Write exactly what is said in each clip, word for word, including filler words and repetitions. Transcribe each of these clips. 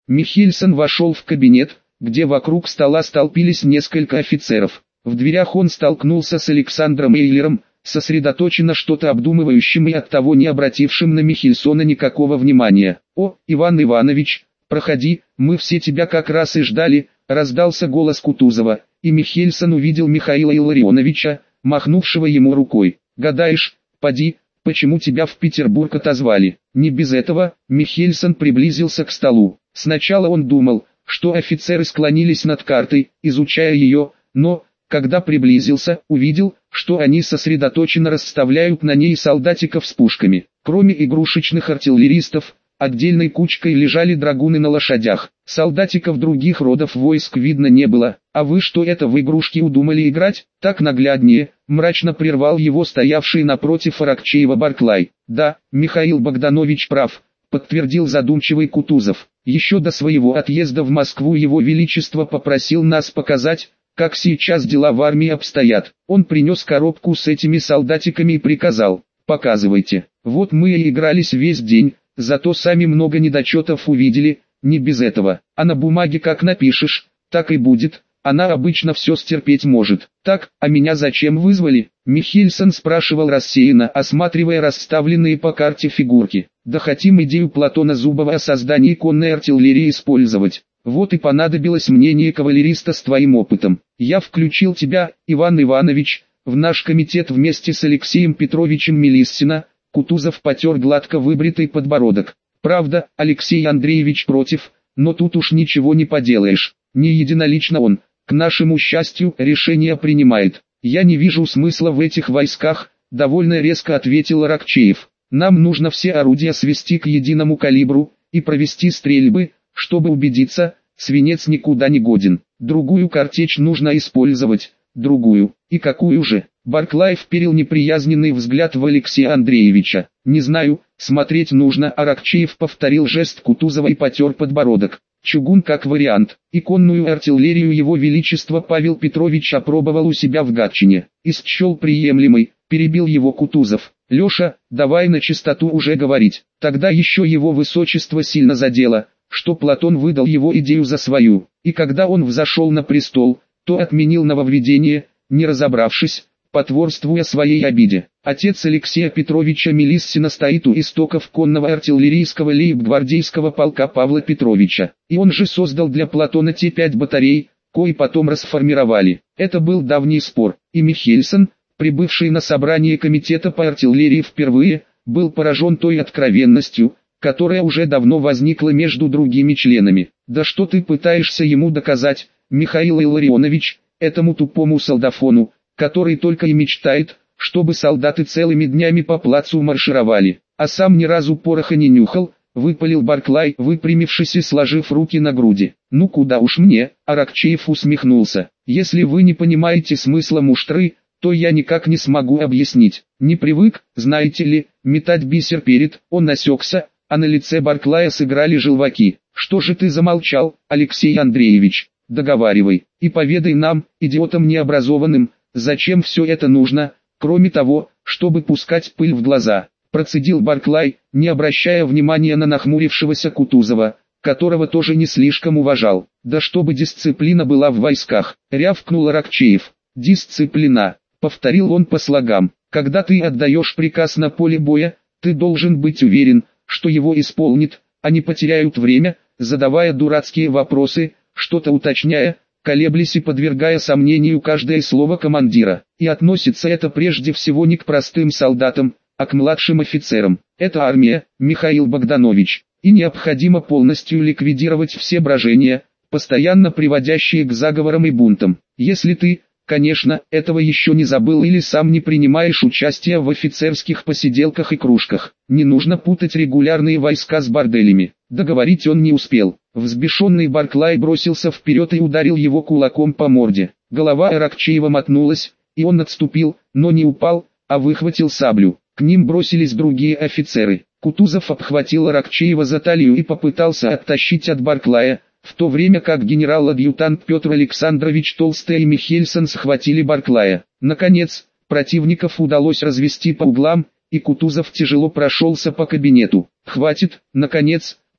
Михельсон вошел в кабинет, где вокруг стола столпились несколько офицеров. В дверях он столкнулся с Александром Эйлером, сосредоточенно что-то обдумывающим и оттого не обратившим на Михельсона никакого внимания. «О, Иван Иванович, проходи, мы все тебя как раз и ждали», — раздался голос Кутузова, и Михельсон увидел Михаила Илларионовича, махнувшего ему рукой. «Гадаешь, поди, почему тебя в Петербург отозвали?» Не без этого, Михельсон приблизился к столу. Сначала он думал, что офицеры склонились над картой, изучая ее, но, когда приблизился, увидел, что они сосредоточенно расставляют на ней солдатиков с пушками. Кроме игрушечных артиллеристов, отдельной кучкой лежали драгуны на лошадях. Солдатиков других родов войск видно не было. «А вы что это в игрушки удумали играть? Так нагляднее», — мрачно прервал его стоявший напротив Аракчеева Барклай. «Да, Михаил Богданович прав», — подтвердил задумчивый Кутузов. «Еще до своего отъезда в Москву его величество попросил нас показать, как сейчас дела в армии обстоят. Он принес коробку с этими солдатиками и приказал: показывайте. Вот мы и игрались весь день, зато сами много недочетов увидели, не без этого. А на бумаге как напишешь, так и будет, она обычно все стерпеть может. Так, а меня зачем вызвали?» Михельсон спрашивал рассеянно, осматривая расставленные по карте фигурки. «Да хотим идею Платона Зубова о создании конной артиллерии использовать. Вот и понадобилось мнение кавалериста с твоим опытом. Я включил тебя, Иван Иванович, в наш комитет вместе с Алексеем Петровичем Мелиссино». Кутузов потер гладко выбритый подбородок. «Правда, Алексей Андреевич против, но тут уж ничего не поделаешь. Не единолично он, к нашему счастью, решение принимает. Я не вижу смысла в этих войсках», — довольно резко ответил Аракчеев. «Нам нужно все орудия свести к единому калибру и провести стрельбы, чтобы убедиться, свинец никуда не годен. Другую картечь нужно использовать, другую. И какую же?» Барклай вперил неприязненный взгляд в Алексея Андреевича. «Не знаю, смотреть нужно», — Аракчеев повторил жест Кутузова и потер подбородок. «Чугун как вариант. И конную артиллерию его величество Павел Петрович опробовал у себя в Гатчине. И счел приемлемой», — перебил его Кутузов. «Леша, давай на чистоту уже говорить». Тогда еще его высочество сильно задело, что Платон выдал его идею за свою, и когда он взошел на престол, то отменил нововведение, не разобравшись, потворствуя своей обиде. Отец Алексея Петровича Мелиссино стоит у истоков конного артиллерийского лейб-гвардейского полка Павла Петровича, и он же создал для Платона те пять батарей, кои потом расформировали. Это был давний спор, и Михельсон, прибывший на собрание комитета по артиллерии впервые, был поражен той откровенностью, которая уже давно возникла между другими членами. «Да что ты пытаешься ему доказать, Михаил Илларионович, этому тупому солдафону, который только и мечтает, чтобы солдаты целыми днями по плацу маршировали, а сам ни разу пороха не нюхал», — выпалил Барклай, выпрямившись и сложив руки на груди. «Ну куда уж мне», — Аракчеев усмехнулся. «Если вы не понимаете смысла муштры, то я никак не смогу объяснить. Не привык, знаете ли, метать бисер перед». Он осекся, а на лице Барклая сыграли желваки. «Что же ты замолчал, Алексей Андреевич? Договаривай, и поведай нам, идиотам необразованным, зачем все это нужно, кроме того, чтобы пускать пыль в глаза», — процедил Барклай, не обращая внимания на нахмурившегося Кутузова, которого тоже не слишком уважал. «Да чтобы дисциплина была в войсках», — рявкнул Аракчеев. «Дисциплина», — повторил он по слогам. «Когда ты отдаешь приказ на поле боя, ты должен быть уверен, что его исполнит, а не потеряют время, задавая дурацкие вопросы, что-то уточняя, колеблясь и подвергая сомнению каждое слово командира. И относится это прежде всего не к простым солдатам, а к младшим офицерам. Это армия, Михаил Богданович, и необходимо полностью ликвидировать все брожения, постоянно приводящие к заговорам и бунтам. Если ты, конечно, этого еще не забыл или сам не принимаешь участия в офицерских посиделках и кружках. Не нужно путать регулярные войска с борделями». Договорить он не успел. Взбешенный Барклай бросился вперед и ударил его кулаком по морде. Голова Аракчеева мотнулась, и он отступил, но не упал, а выхватил саблю. К ним бросились другие офицеры. Кутузов обхватил Аракчеева за талию и попытался оттащить от Барклая, в то время как генерал-адъютант Петр Александрович Толстый и Михельсон схватили Барклая. Наконец, противников удалось развести по углам, и Кутузов тяжело прошелся по кабинету. «Хватит, наконец»,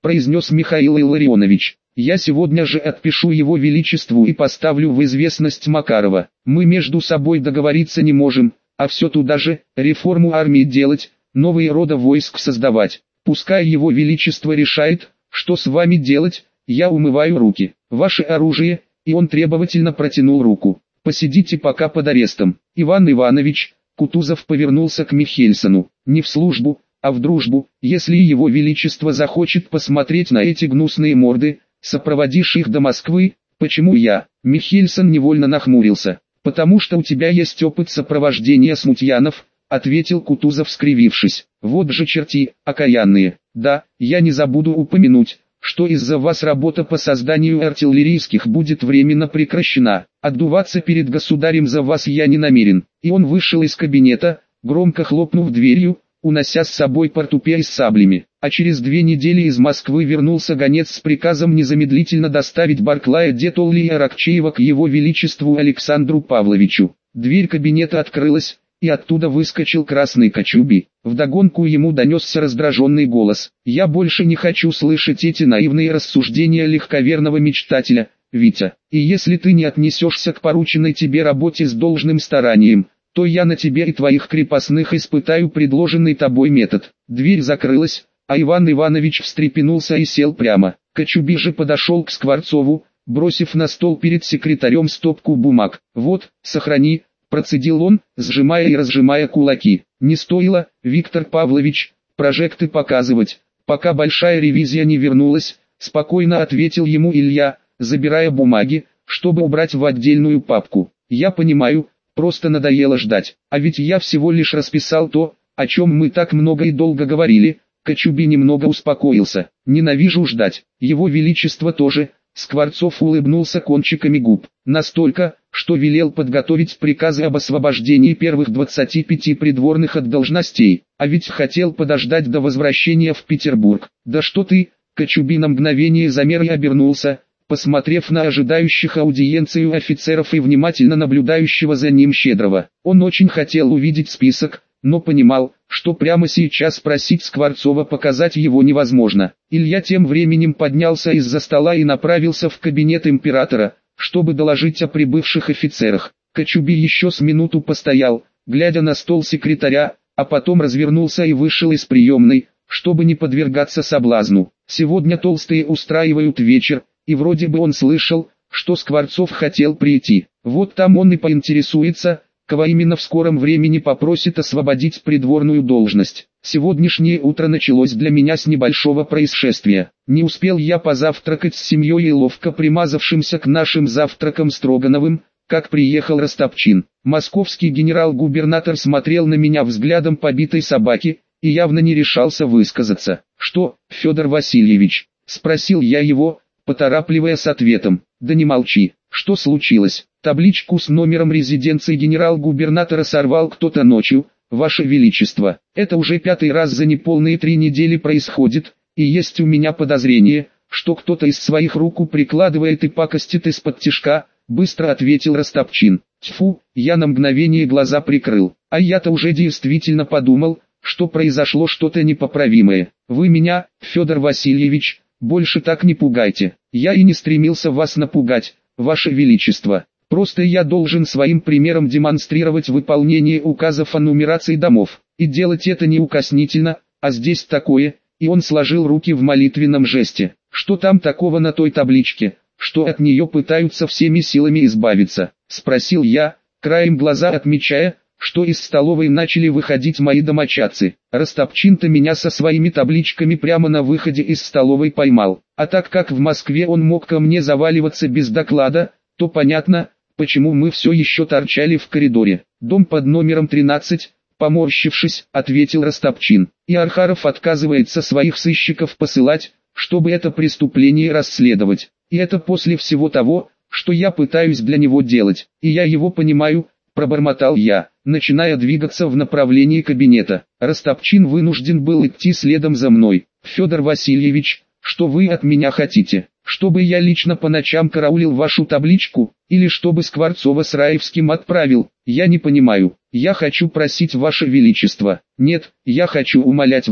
произнес Михаил Илларионович. «Я сегодня же отпишу его величеству и поставлю в известность Макарова. Мы между собой договориться не можем, а все туда же, реформу армии делать, новые рода войск создавать. Пускай его величество решает, что с вами делать, я умываю руки. Ваше оружие», и он требовательно протянул руку. «Посидите пока под арестом». «Иван Иванович», Кутузов повернулся к Михельсону, «не в службу, а в дружбу, если его величество захочет посмотреть на эти гнусные морды, сопроводишь их до Москвы». «Почему я?» Михельсон невольно нахмурился. «Потому что у тебя есть опыт сопровождения смутьянов», ответил Кутузов, скривившись. «Вот же черти, окаянные. Да, я не забуду упомянуть, что из-за вас работа по созданию артиллерийских будет временно прекращена. Отдуваться перед государем за вас я не намерен». И он вышел из кабинета, громко хлопнув дверью, унося с собой портупея с саблями. А через две недели из Москвы вернулся гонец с приказом незамедлительно доставить Барклая де Толли и Аракчеева к его величеству Александру Павловичу. Дверь кабинета открылась, и оттуда выскочил красный Кочубей. Вдогонку ему донесся раздраженный голос. «Я больше не хочу слышать эти наивные рассуждения легковерного мечтателя, Витя. И если ты не отнесешься к порученной тебе работе с должным старанием, то я на тебе и твоих крепостных испытаю предложенный тобой метод». Дверь закрылась, а Иван Иванович встрепенулся и сел прямо. Кочубей же подошел к Скворцову, бросив на стол перед секретарем стопку бумаг. «Вот, сохрани», процедил он, сжимая и разжимая кулаки. «Не стоило, Виктор Павлович, прожекты показывать, пока большая ревизия не вернулась», спокойно ответил ему Илья, забирая бумаги, чтобы убрать в отдельную папку. «Я понимаю, просто надоело ждать, а ведь я всего лишь расписал то, о чем мы так много и долго говорили». Кочубей немного успокоился. «Ненавижу ждать, его величество тоже». Скворцов улыбнулся кончиками губ. «Настолько, что велел подготовить приказы об освобождении первых двадцати пяти придворных от должностей, а ведь хотел подождать до возвращения в Петербург». «Да что ты!» Кочубей на мгновение замер и обернулся, посмотрев на ожидающих аудиенцию офицеров и внимательно наблюдающего за ним Щедрого. Он очень хотел увидеть список, но понимал, что прямо сейчас просить Скворцова показать его невозможно. Илья тем временем поднялся из-за стола и направился в кабинет императора, чтобы доложить о прибывших офицерах. Кочубей еще с минуту постоял, глядя на стол секретаря, а потом развернулся и вышел из приемной, чтобы не подвергаться соблазну. Сегодня толстые устраивают вечер, и вроде бы он слышал, что Скворцов хотел прийти. Вот там он и поинтересуется, кого именно в скором времени попросит освободить придворную должность. Сегодняшнее утро началось для меня с небольшого происшествия. Не успел я позавтракать с семьей и ловко примазавшимся к нашим завтракам Строгановым, как приехал Растопчин. Московский генерал-губернатор смотрел на меня взглядом побитой собаки, и явно не решался высказаться. «Что, Федор Васильевич?» – спросил я его, поторапливая с ответом. «Да не молчи, что случилось?» «Табличку с номером резиденции генерал-губернатора сорвал кто-то ночью, Ваше Величество. Это уже пятый раз за неполные три недели происходит, и есть у меня подозрение, что кто-то из своих рук прикладывает и пакостит из-под тишка», быстро ответил Растопчин. «Тьфу», я на мгновение глаза прикрыл. А я-то уже действительно подумал, что произошло что-то непоправимое. «Вы меня, Федор Васильевич, больше так не пугайте. Я и не стремился вас напугать, Ваше Величество. Просто я должен своим примером демонстрировать выполнение указов о нумерации домов. И делать это неукоснительно, а здесь такое», и он сложил руки в молитвенном жесте. «Что там такого на той табличке, что от нее пытаются всеми силами избавиться?» – спросил я, краем глаза отмечая, что из столовой начали выходить мои домочадцы. Растопчин-то меня со своими табличками прямо на выходе из столовой поймал. А так как в Москве он мог ко мне заваливаться без доклада, то понятно, почему мы все еще торчали в коридоре. «Дом под номером тринадцать», поморщившись, ответил Растопчин. «И Архаров отказывается своих сыщиков посылать, чтобы это преступление расследовать. И это после всего того, что я пытаюсь для него делать. И я его понимаю», пробормотал я, начиная двигаться в направлении кабинета. Растопчин вынужден был идти следом за мной. «Федор Васильевич, что вы от меня хотите? Чтобы я лично по ночам караулил вашу табличку, или чтобы Скворцова с Раевским отправил? Я не понимаю. Я хочу просить Ваше Величество. Нет, я хочу умолять вас.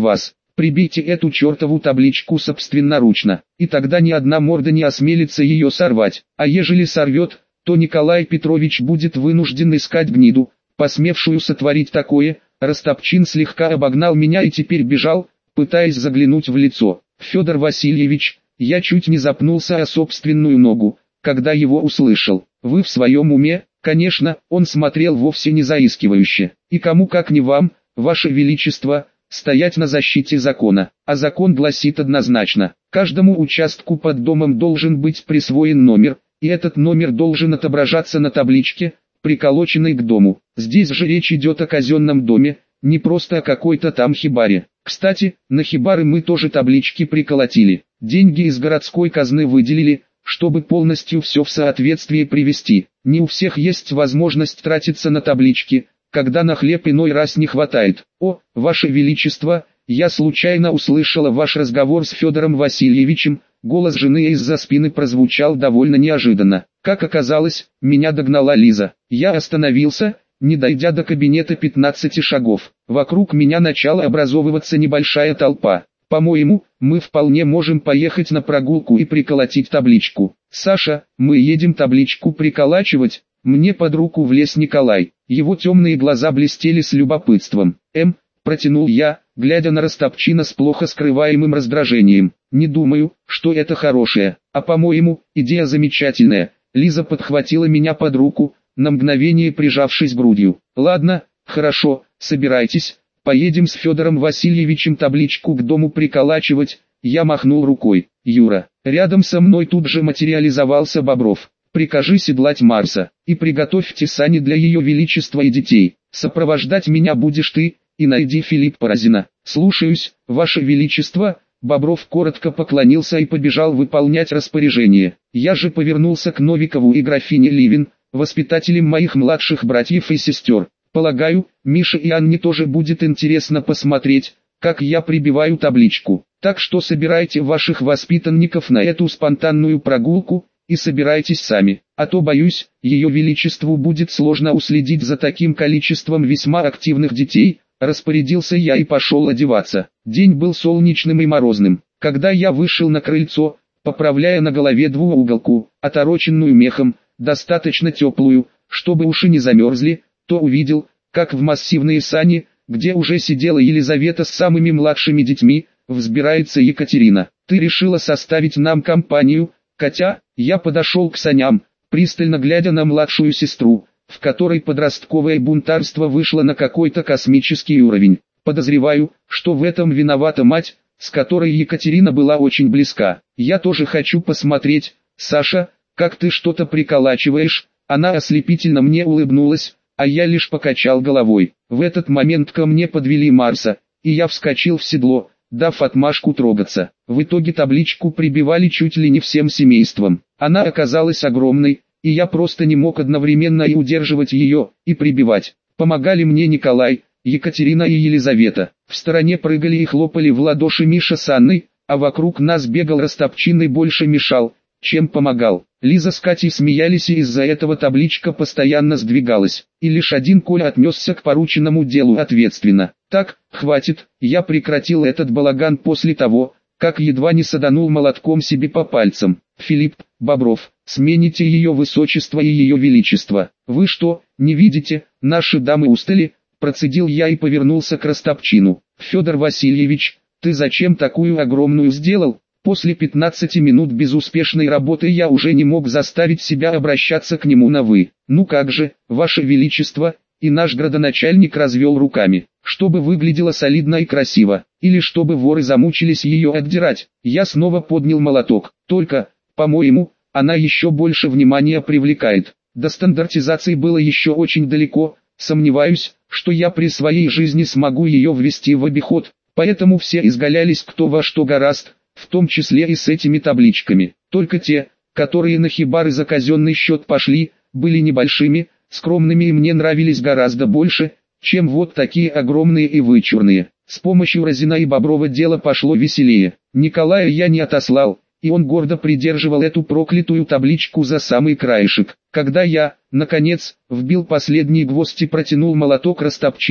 Прибейте эту чертову табличку собственноручно, и тогда ни одна морда не осмелится ее сорвать, а ежели сорвет, то Николай Петрович будет вынужден искать гниду, посмевшую сотворить такое. Растопчин слегка обогнал меня и теперь бежал, пытаясь заглянуть в лицо. Федор Васильевич, я чуть не запнулся о собственную ногу, когда его услышал. Вы в своем уме? Конечно, он смотрел вовсе не заискивающе. И кому как не вам, ваше величество, стоять на защите закона. А закон гласит однозначно, каждому участку под домом должен быть присвоен номер, и этот номер должен отображаться на табличке, приколоченной к дому. Здесь же речь идет о казенном доме, не просто о какой-то там хибаре. Кстати, на хибары мы тоже таблички приколотили. Деньги из городской казны выделили, чтобы полностью все в соответствие привести. Не у всех есть возможность тратиться на таблички, когда на хлеб иной раз не хватает. О, ваше величество, я случайно услышала ваш разговор с Федором Васильевичем. Голос жены из-за спины прозвучал довольно неожиданно. Как оказалось, меня догнала Лиза. Я остановился, не дойдя до кабинета пятнадцати шагов. Вокруг меня начала образовываться небольшая толпа. По-моему, мы вполне можем поехать на прогулку и приколотить табличку. Саша, мы едем табличку приколачивать? Мне под руку влез Николай. Его темные глаза блестели с любопытством. Эм, протянул я, глядя на Растопчина с плохо скрываемым раздражением. Не думаю, что это хорошее, а по-моему, идея замечательная. Лиза подхватила меня под руку, на мгновение прижавшись грудью. Ладно, хорошо, собирайтесь, поедем с Федором Васильевичем табличку к дому приколачивать. Я махнул рукой. Юра, рядом со мной тут же материализовался Бобров. Прикажи седлать Марса, и приготовьте сани для ее величества и детей. Сопровождать меня будешь ты, и найди Филиппа Разина. Слушаюсь, ваше величество. Бобров коротко поклонился и побежал выполнять распоряжение. Я же повернулся к Новикову и графине Ливин, воспитателям моих младших братьев и сестер. Полагаю, Мише и Анне тоже будет интересно посмотреть, как я прибиваю табличку. Так что собирайте ваших воспитанников на эту спонтанную прогулку, и собирайтесь сами, а то, боюсь, ее величеству будет сложно уследить за таким количеством весьма активных детей. Распорядился я и пошел одеваться. День был солнечным и морозным. Когда я вышел на крыльцо, поправляя на голове двууголку, отороченную мехом, достаточно теплую, чтобы уши не замерзли, то увидел, как в массивные сани, где уже сидела Елизавета с самыми младшими детьми, взбирается Екатерина. «Ты решила составить нам компанию, Катя?» Я подошел к саням, пристально глядя на младшую сестру, в которой подростковое бунтарство вышло на какой-то космический уровень. Подозреваю, что в этом виновата мать, с которой Екатерина была очень близка. Я тоже хочу посмотреть. Саша, как ты что-то приколачиваешь? Она ослепительно мне улыбнулась, а я лишь покачал головой. В этот момент ко мне подвели Марса, и я вскочил в седло, дав отмашку трогаться. В итоге табличку прибивали чуть ли не всем семейством. Она оказалась огромной, и я просто не мог одновременно и удерживать ее, и прибивать. Помогали мне Николай, Екатерина и Елизавета. В стороне прыгали и хлопали в ладоши Миша с Анной, а вокруг нас бегал Растопчин и больше мешал, чем помогал. Лиза с Катей смеялись, и из-за этого табличка постоянно сдвигалась, и лишь один Коля отнесся к порученному делу ответственно. Так, хватит, я прекратил этот балаган после того, как едва не саданул молотком себе по пальцам. Филипп, Бобров, смените ее высочество и ее величество. Вы что, не видите, наши дамы устали? Процедил я и повернулся к Растопчину. Федор Васильевич, ты зачем такую огромную сделал? После пятнадцати минут безуспешной работы я уже не мог заставить себя обращаться к нему на «вы». Ну как же, ваше величество, и наш градоначальник развел руками. Чтобы выглядело солидно и красиво, или чтобы воры замучились ее отдирать. Я снова поднял молоток. Только, по-моему, она еще больше внимания привлекает. До стандартизации было еще очень далеко, сомневаюсь, что я при своей жизни смогу ее ввести в обиход, поэтому все изгалялись кто во что горазд, в том числе и с этими табличками. Только те, которые на хибары за казенный счет пошли, были небольшими, скромными и мне нравились гораздо больше, чем вот такие огромные и вычурные. С помощью Разина и Боброва дело пошло веселее. Николая я не отослал, и он гордо придерживал эту проклятую табличку за самый краешек. Когда я, наконец, вбил последний гвоздь и протянул молоток Растопчину,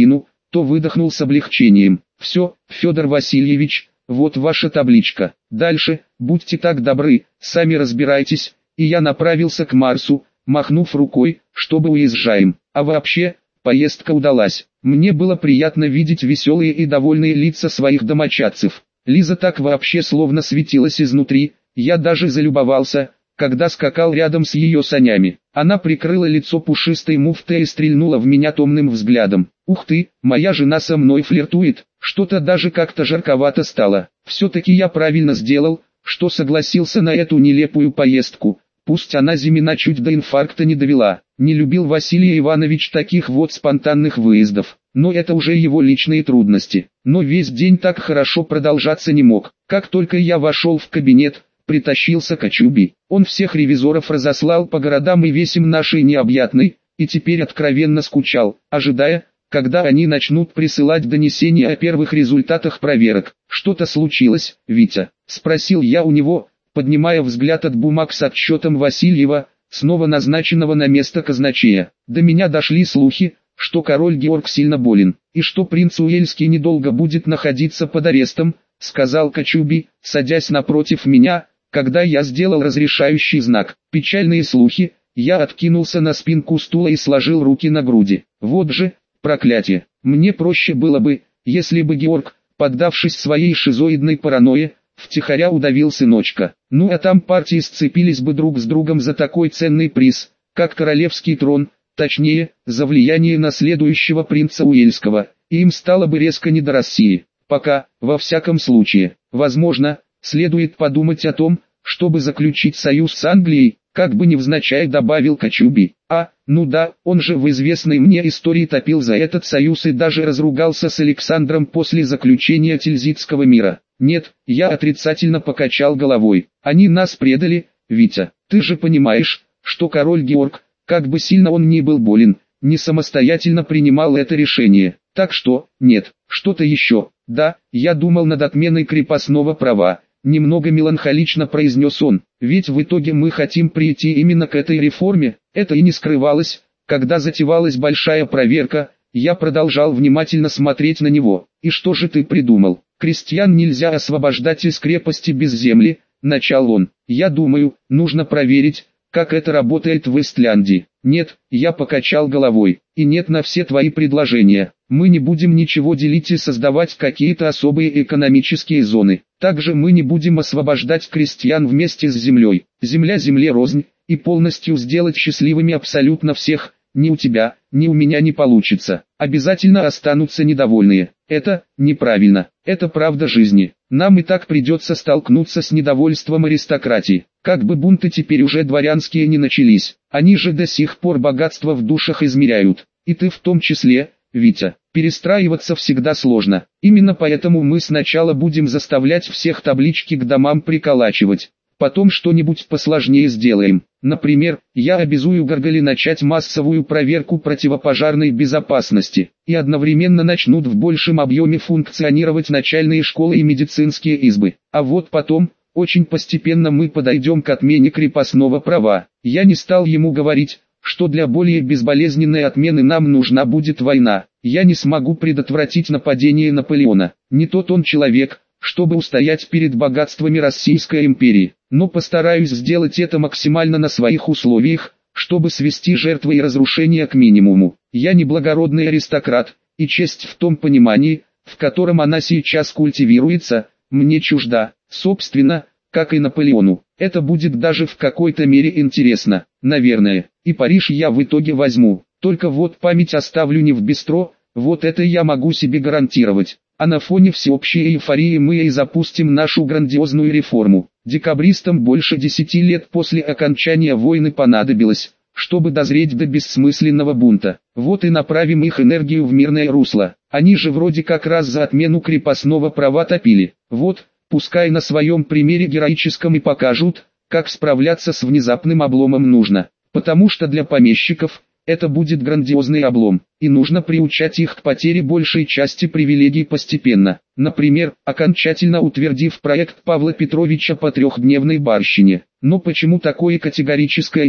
то выдохнул с облегчением. Все, Федор Васильевич, вот ваша табличка. Дальше, будьте так добры, сами разбирайтесь. И я направился к Марсу, махнув рукой, чтобы уезжаем. А вообще, поездка удалась. Мне было приятно видеть веселые и довольные лица своих домочадцев. Лиза так вообще словно светилась изнутри, я даже залюбовался, когда скакал рядом с ее санями. Она прикрыла лицо пушистой муфтой и стрельнула в меня томным взглядом. Ух ты, моя жена со мной флиртует, что-то даже как-то жарковато стало. Все-таки я правильно сделал, что согласился на эту нелепую поездку. Пусть она Зимина чуть до инфаркта не довела. Не любил Василий Иванович таких вот спонтанных выездов. Но это уже его личные трудности. Но весь день так хорошо продолжаться не мог. Как только я вошел в кабинет, притащился Кочубий. Он всех ревизоров разослал по городам и весям нашей необъятной, и теперь откровенно скучал, ожидая, когда они начнут присылать донесения о первых результатах проверок. «Что-то случилось, Витя?» – спросил я у него, поднимая взгляд от бумаг с отчетом Васильева, снова назначенного на место казначея. До меня дошли слухи, что король Георг сильно болен, и что принц Уэльский недолго будет находиться под арестом, сказал Кочубий, садясь напротив меня, когда я сделал разрешающий знак. Печальные слухи. Я откинулся на спинку стула и сложил руки на груди. Вот же, проклятие. Мне проще было бы, если бы Георг, поддавшись своей шизоидной паранойе, втихаря удавил сыночка. Ну а там партии сцепились бы друг с другом за такой ценный приз, как королевский трон, точнее, за влияние наследующего принца Уэльского, и им стало бы резко не до России. Пока, во всяком случае, возможно, следует подумать о том, чтобы заключить союз с Англией, как бы невзначай добавил Кочубий. А, ну да, он же в известной мне истории топил за этот союз и даже разругался с Александром после заключения Тильзитского мира. Нет, я отрицательно покачал головой. Они нас предали, Витя. Ты же понимаешь, что король Георг, как бы сильно он ни был болен, не самостоятельно принимал это решение. Так что, нет, что-то еще. Да, я думал над отменой крепостного права. Немного меланхолично произнес он, ведь в итоге мы хотим прийти именно к этой реформе. Это и не скрывалось, когда затевалась большая проверка. Я продолжал внимательно смотреть на него. И что же ты придумал? Крестьян нельзя освобождать из крепости без земли, начал он. Я думаю, нужно проверить, как это работает в Истляндии. Нет, я покачал головой. И нет на все твои предложения. Мы не будем ничего делить и создавать какие-то особые экономические зоны. Также мы не будем освобождать крестьян вместе с землей. Земля земле рознь, и полностью сделать счастливыми абсолютно всех, ни у тебя, ни у меня не получится. Обязательно останутся недовольные. Это неправильно. Это правда жизни. Нам и так придется столкнуться с недовольством аристократии. Как бы бунты теперь уже дворянские не начались. Они же до сих пор богатство в душах измеряют. И ты в том числе, Витя. Перестраиваться всегда сложно. Именно поэтому мы сначала будем заставлять всех таблички к домам приколачивать. Потом что-нибудь посложнее сделаем. Например, я обязую Горгали начать массовую проверку противопожарной безопасности. И одновременно начнут в большем объеме функционировать начальные школы и медицинские избы. А вот потом, очень постепенно мы подойдем к отмене крепостного права. Я не стал ему говорить, что для более безболезненной отмены нам нужна будет война. Я не смогу предотвратить нападение Наполеона. Не тот он человек, чтобы устоять перед богатствами Российской империи. Но постараюсь сделать это максимально на своих условиях, чтобы свести жертвы и разрушения к минимуму. Я не благородный аристократ, и честь в том понимании, в котором она сейчас культивируется, мне чужда. Собственно, как и Наполеону. Это будет даже в какой-то мере интересно, наверное. И Париж я в итоге возьму. Только вот память оставлю не в бистро, вот это я могу себе гарантировать. А на фоне всеобщей эйфории мы и запустим нашу грандиозную реформу. Декабристам больше десяти лет после окончания войны понадобилось, чтобы дозреть до бессмысленного бунта. Вот и направим их энергию в мирное русло. Они же вроде как раз за отмену крепостного права топили. Вот, пускай на своем примере героическом и покажут, как справляться с внезапным обломом нужно. Потому что для помещиков это будет грандиозный облом, и нужно приучать их к потере большей части привилегий постепенно. Например, окончательно утвердив проект Павла Петровича по трехдневной барщине. Но почему такое категорическое «нет»,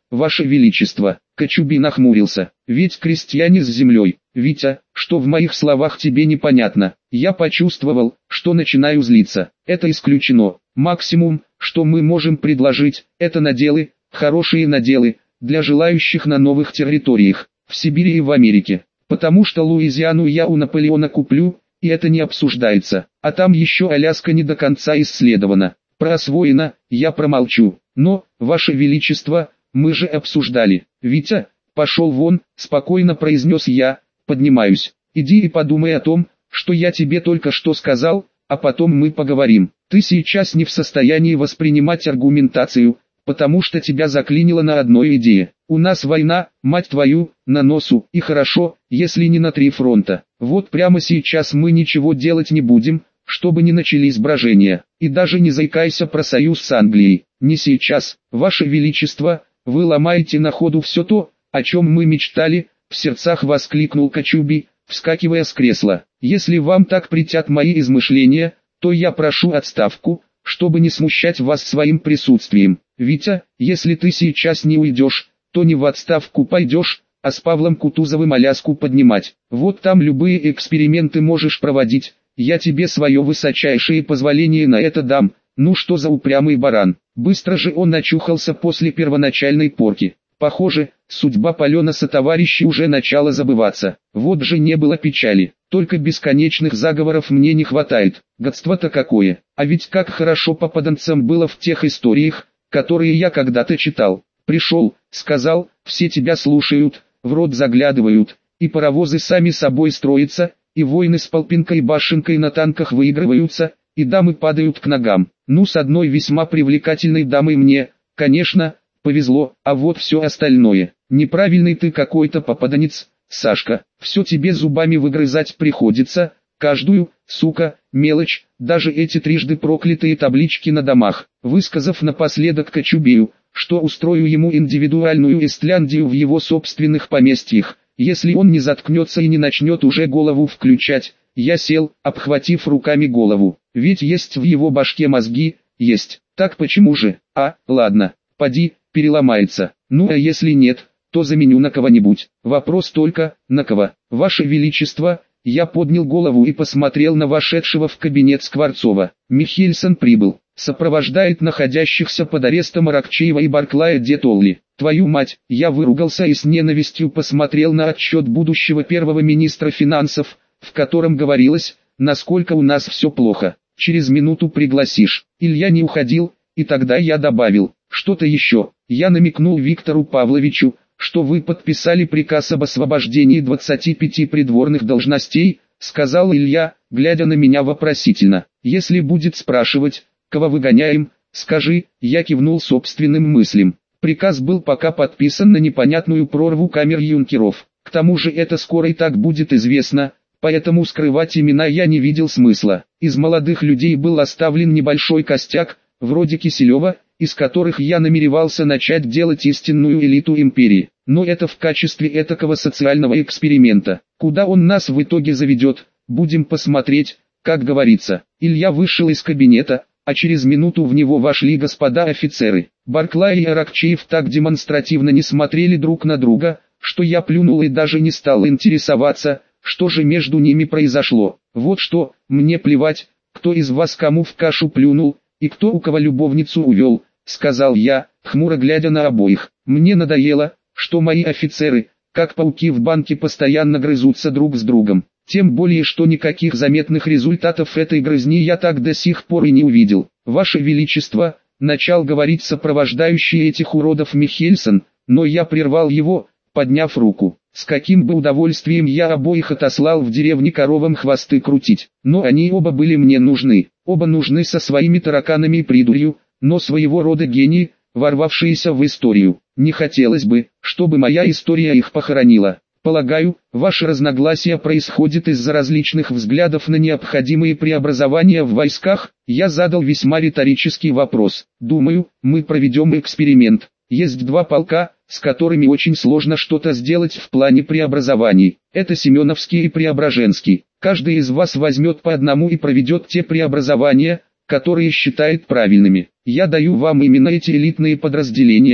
Ваше Величество. Кочубей нахмурился. Ведь крестьяне с землей. Витя, что в моих словах тебе непонятно? Я почувствовал, что начинаю злиться. Это исключено. Максимум, что мы можем предложить, это наделы, хорошие наделы, для желающих на новых территориях, в Сибири и в Америке. Потому что Луизиану я у Наполеона куплю, и это не обсуждается. А там еще Аляска не до конца исследована. Про освоено, я промолчу. Но, Ваше Величество, мы же обсуждали. Витя, пошел вон, спокойно произнес я, поднимаюсь. Иди и подумай о том, что я тебе только что сказал, а потом мы поговорим. Ты сейчас не в состоянии воспринимать аргументацию, потому что тебя заклинило на одной идее. У нас война, мать твою, на носу, и хорошо, если не на три фронта. Вот прямо сейчас мы ничего делать не будем, чтобы не начались брожения. И даже не заикайся про союз с Англией. Не сейчас, Ваше Величество, вы ломаете на ходу все то, о чем мы мечтали, в сердцах воскликнул Кочубей, вскакивая с кресла. Если вам так претят мои измышления, то я прошу отставку, чтобы не смущать вас своим присутствием. Витя, если ты сейчас не уйдешь, то не в отставку пойдешь, а с Павлом Кутузовым Аляску поднимать. Вот там любые эксперименты можешь проводить, я тебе свое высочайшее позволение на это дам. Ну что за упрямый баран. Быстро же он очухался после первоначальной порки. Похоже, судьба Палена сотоварища уже начала забываться. Вот же не было печали. Только бесконечных заговоров мне не хватает. Гадство-то какое. А ведь как хорошо попаданцам было в тех историях, которые я когда-то читал. Пришел, сказал, все тебя слушают, в рот заглядывают, и паровозы сами собой строятся, и войны с полпинкой и башенкой на танках выигрываются, и дамы падают к ногам. Ну, с одной весьма привлекательной дамой мне, конечно, повезло, а вот все остальное. Неправильный ты какой-то попаданец, Сашка. Все тебе зубами выгрызать приходится, каждую, сука, мелочь, даже эти трижды проклятые таблички на домах. Высказав напоследок Кочубею, что устрою ему индивидуальную Эстляндию в его собственных поместьях, если он не заткнется и не начнет уже голову включать. Я сел, обхватив руками голову. Ведь есть в его башке мозги, есть. Так почему же? А, ладно, поди, переломается. Ну а если нет, то заменю на кого-нибудь. Вопрос только, на кого? Ваше Величество, я поднял голову и посмотрел на вошедшего в кабинет Скворцова. Михельсон прибыл. Сопровождает находящихся под арестом Аракчеева и Барклая де Толли. Твою мать, я выругался и с ненавистью посмотрел на отчет будущего первого министра финансов, в котором говорилось, насколько у нас все плохо. Через минуту пригласишь. Илья не уходил, и тогда я добавил, что-то еще. Я намекнул Виктору Павловичу, что вы подписали приказ об освобождении двадцати пяти придворных должностей, сказал Илья, глядя на меня вопросительно. Если будет спрашивать, кого выгоняем, скажи, я кивнул собственным мыслям. Приказ был пока подписан на непонятную прорву камер юнкеров. К тому же это скоро и так будет известно, поэтому скрывать имена я не видел смысла. Из молодых людей был оставлен небольшой костяк, вроде Киселева, из которых я намеревался начать делать истинную элиту империи. Но это в качестве этакого социального эксперимента. Куда он нас в итоге заведет, будем посмотреть, как говорится. Илья вышел из кабинета, а через минуту в него вошли господа офицеры. Барклай и Аракчеев так демонстративно не смотрели друг на друга, что я плюнул и даже не стал интересоваться, что же между ними произошло. Вот что, мне плевать, кто из вас кому в кашу плюнул, и кто у кого любовницу увел, сказал я, хмуро глядя на обоих. Мне надоело, что мои офицеры, как пауки в банке, постоянно грызутся друг с другом. Тем более, что никаких заметных результатов этой грызни я так до сих пор и не увидел. Ваше Величество, начал говорить сопровождающий этих уродов Михельсон, но я прервал его, подняв руку. С каким бы удовольствием я обоих отослал в деревне коровам хвосты крутить. Но они оба были мне нужны. Оба нужны со своими тараканами и придурью, но своего рода гении, ворвавшиеся в историю. Не хотелось бы, чтобы моя история их похоронила. Полагаю, ваши разногласия происходят из-за различных взглядов на необходимые преобразования в войсках. Я задал весьма риторический вопрос. Думаю, мы проведем эксперимент. Есть два полка, с которыми очень сложно что-то сделать в плане преобразований. Это Семеновский и Преображенский. Каждый из вас возьмет по одному и проведет те преобразования, которые считает правильными. Я даю вам именно эти элитные подразделения,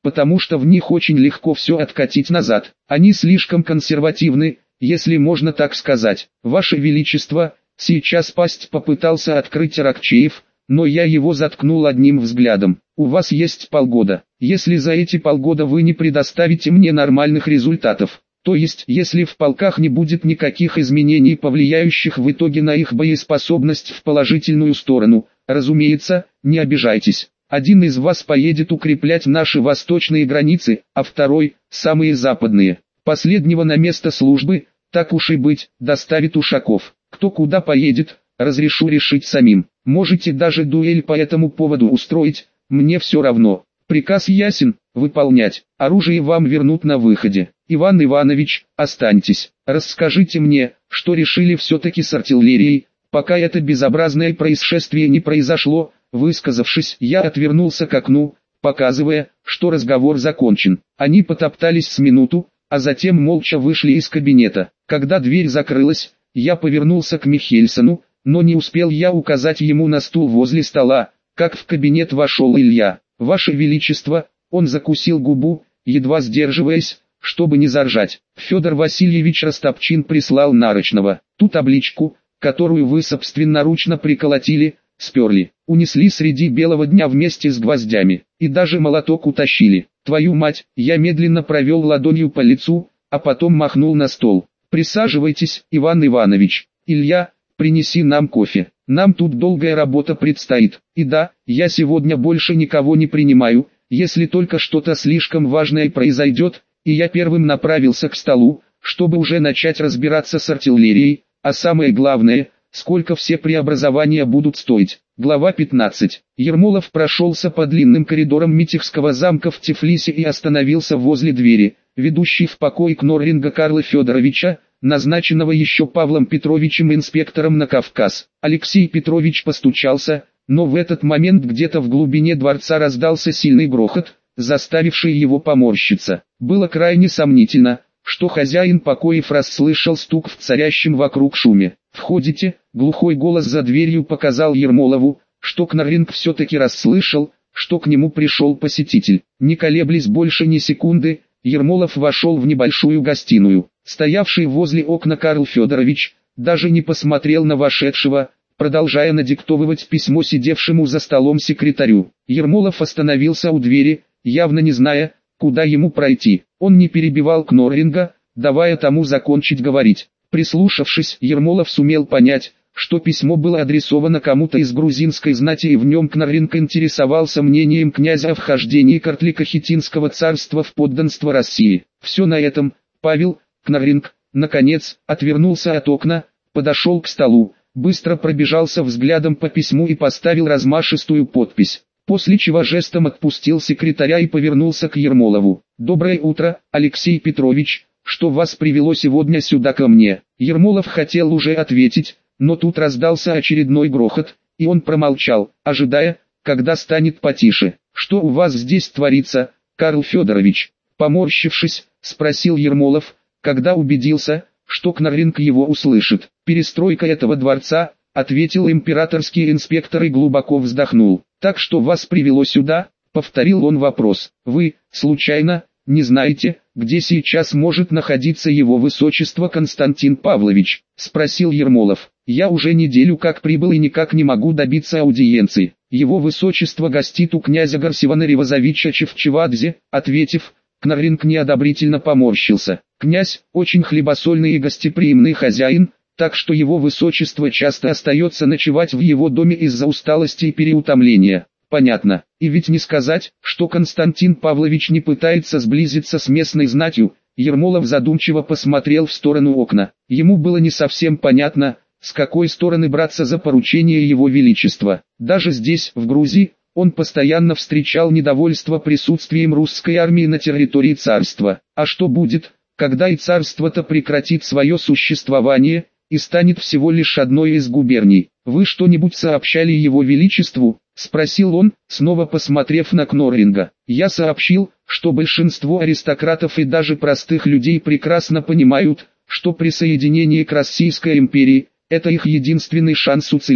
потому что в них очень легко все откатить назад. Они слишком консервативны, если можно так сказать. Ваше Величество, сейчас пасть попытался открыть Аракчеев, но я его заткнул одним взглядом. У вас есть полгода. Если за эти полгода вы не предоставите мне нормальных результатов, то есть если в полках не будет никаких изменений, повлияющих в итоге на их боеспособность в положительную сторону, разумеется, не обижайтесь. Один из вас поедет укреплять наши восточные границы, а второй – самые западные. Последнего на место службы, так уж и быть, доставит Ушаков. Кто куда поедет, разрешу решить самим. Можете даже дуэль по этому поводу устроить, мне все равно. Приказ ясен, выполнять. Оружие вам вернут на выходе. Иван Иванович, останьтесь. Расскажите мне, что решили все-таки с артиллерией, пока это безобразное происшествие не произошло. Высказавшись, я отвернулся к окну, показывая, что разговор закончен. Они потоптались с минуту, а затем молча вышли из кабинета. Когда дверь закрылась, я повернулся к Михельсону, но не успел я указать ему на стул возле стола, как в кабинет вошел Илья. «Ваше Величество», он закусил губу, едва сдерживаясь, чтобы не заржать. «Федор Васильевич Растопчин прислал нарочного. Ту табличку, которую вы собственноручно приколотили, сперли, унесли среди белого дня вместе с гвоздями, и даже молоток утащили. Твою мать!» Я медленно провел ладонью по лицу, а потом махнул на стол. «Присаживайтесь, Иван Иванович. Илья, принеси нам кофе. Нам тут долгая работа предстоит. И да, я сегодня больше никого не принимаю, если только что-то слишком важное произойдет». И я первым направился к столу, чтобы уже начать разбираться с артиллерией, а самое главное, сколько все преобразования будут стоить. Глава пятнадцать. Ермолов прошелся по длинным коридорам Митихского замка в Тифлисе и остановился возле двери, ведущей в покой Кнорринга Карла Федоровича, назначенного еще Павлом Петровичем инспектором на Кавказ. Алексей Петрович постучался, но в этот момент где-то в глубине дворца раздался сильный грохот, заставивший его поморщиться. Было крайне сомнительно, что хозяин покоев расслышал стук в царящем вокруг шуме. «Входите», — глухой голос за дверью показал Ермолову, что Кнорринг все-таки расслышал, что к нему пришел посетитель. Не колеблясь больше ни секунды, Ермолов вошел в небольшую гостиную. Стоявший возле окна Карл Федорович даже не посмотрел на вошедшего, продолжая надиктовывать письмо сидевшему за столом секретарю. Ермолов остановился у двери, явно не зная, куда ему пройти. Он не перебивал Кнорринга, давая тому закончить говорить. Прислушавшись, Ермолов сумел понять, что письмо было адресовано кому-то из грузинской знати, и в нем Кнорринг интересовался мнением князя о вхождении Картлико-Хитинского царства в подданство России. Все на этом. Павел Кнорринг, наконец, отвернулся от окна, подошел к столу, быстро пробежался взглядом по письму и поставил размашистую подпись. После чего жестом отпустил секретаря и повернулся к Ермолову. «Доброе утро, Алексей Петрович, что вас привело сегодня сюда ко мне?» Ермолов хотел уже ответить, но тут раздался очередной грохот, и он промолчал, ожидая, когда станет потише. «Что у вас здесь творится, Карл Федорович?» Поморщившись, спросил Ермолов, когда убедился, что Кнорринг его услышит. «Перестройка этого дворца», — ответил императорский инспектор и глубоко вздохнул. «Так что вас привело сюда?» — повторил он вопрос. «Вы, случайно, не знаете, где сейчас может находиться его высочество Константин Павлович?» — спросил Ермолов. «Я уже неделю как прибыл и никак не могу добиться аудиенции. Его высочество гостит у князя Гарсивана Ревазовича в Чевадзе», — ответив, Кнорринг неодобрительно поморщился. «Князь — очень хлебосольный и гостеприимный хозяин, так что его высочество часто остается ночевать в его доме из-за усталости и переутомления». «Понятно. И ведь не сказать, что Константин Павлович не пытается сблизиться с местной знатью». Ермолов задумчиво посмотрел в сторону окна. Ему было не совсем понятно, с какой стороны браться за поручение его величества. Даже здесь, в Грузии, он постоянно встречал недовольство присутствием русской армии на территории царства. А что будет, когда и царство-то прекратит свое существование и станет всего лишь одной из губерний? «Вы что-нибудь сообщали его величеству?» — спросил он, снова посмотрев на Кнорринга. «Я сообщил, что большинство аристократов и даже простых людей прекрасно понимают, что присоединение к Российской империи — это их единственный шанс уцелеть.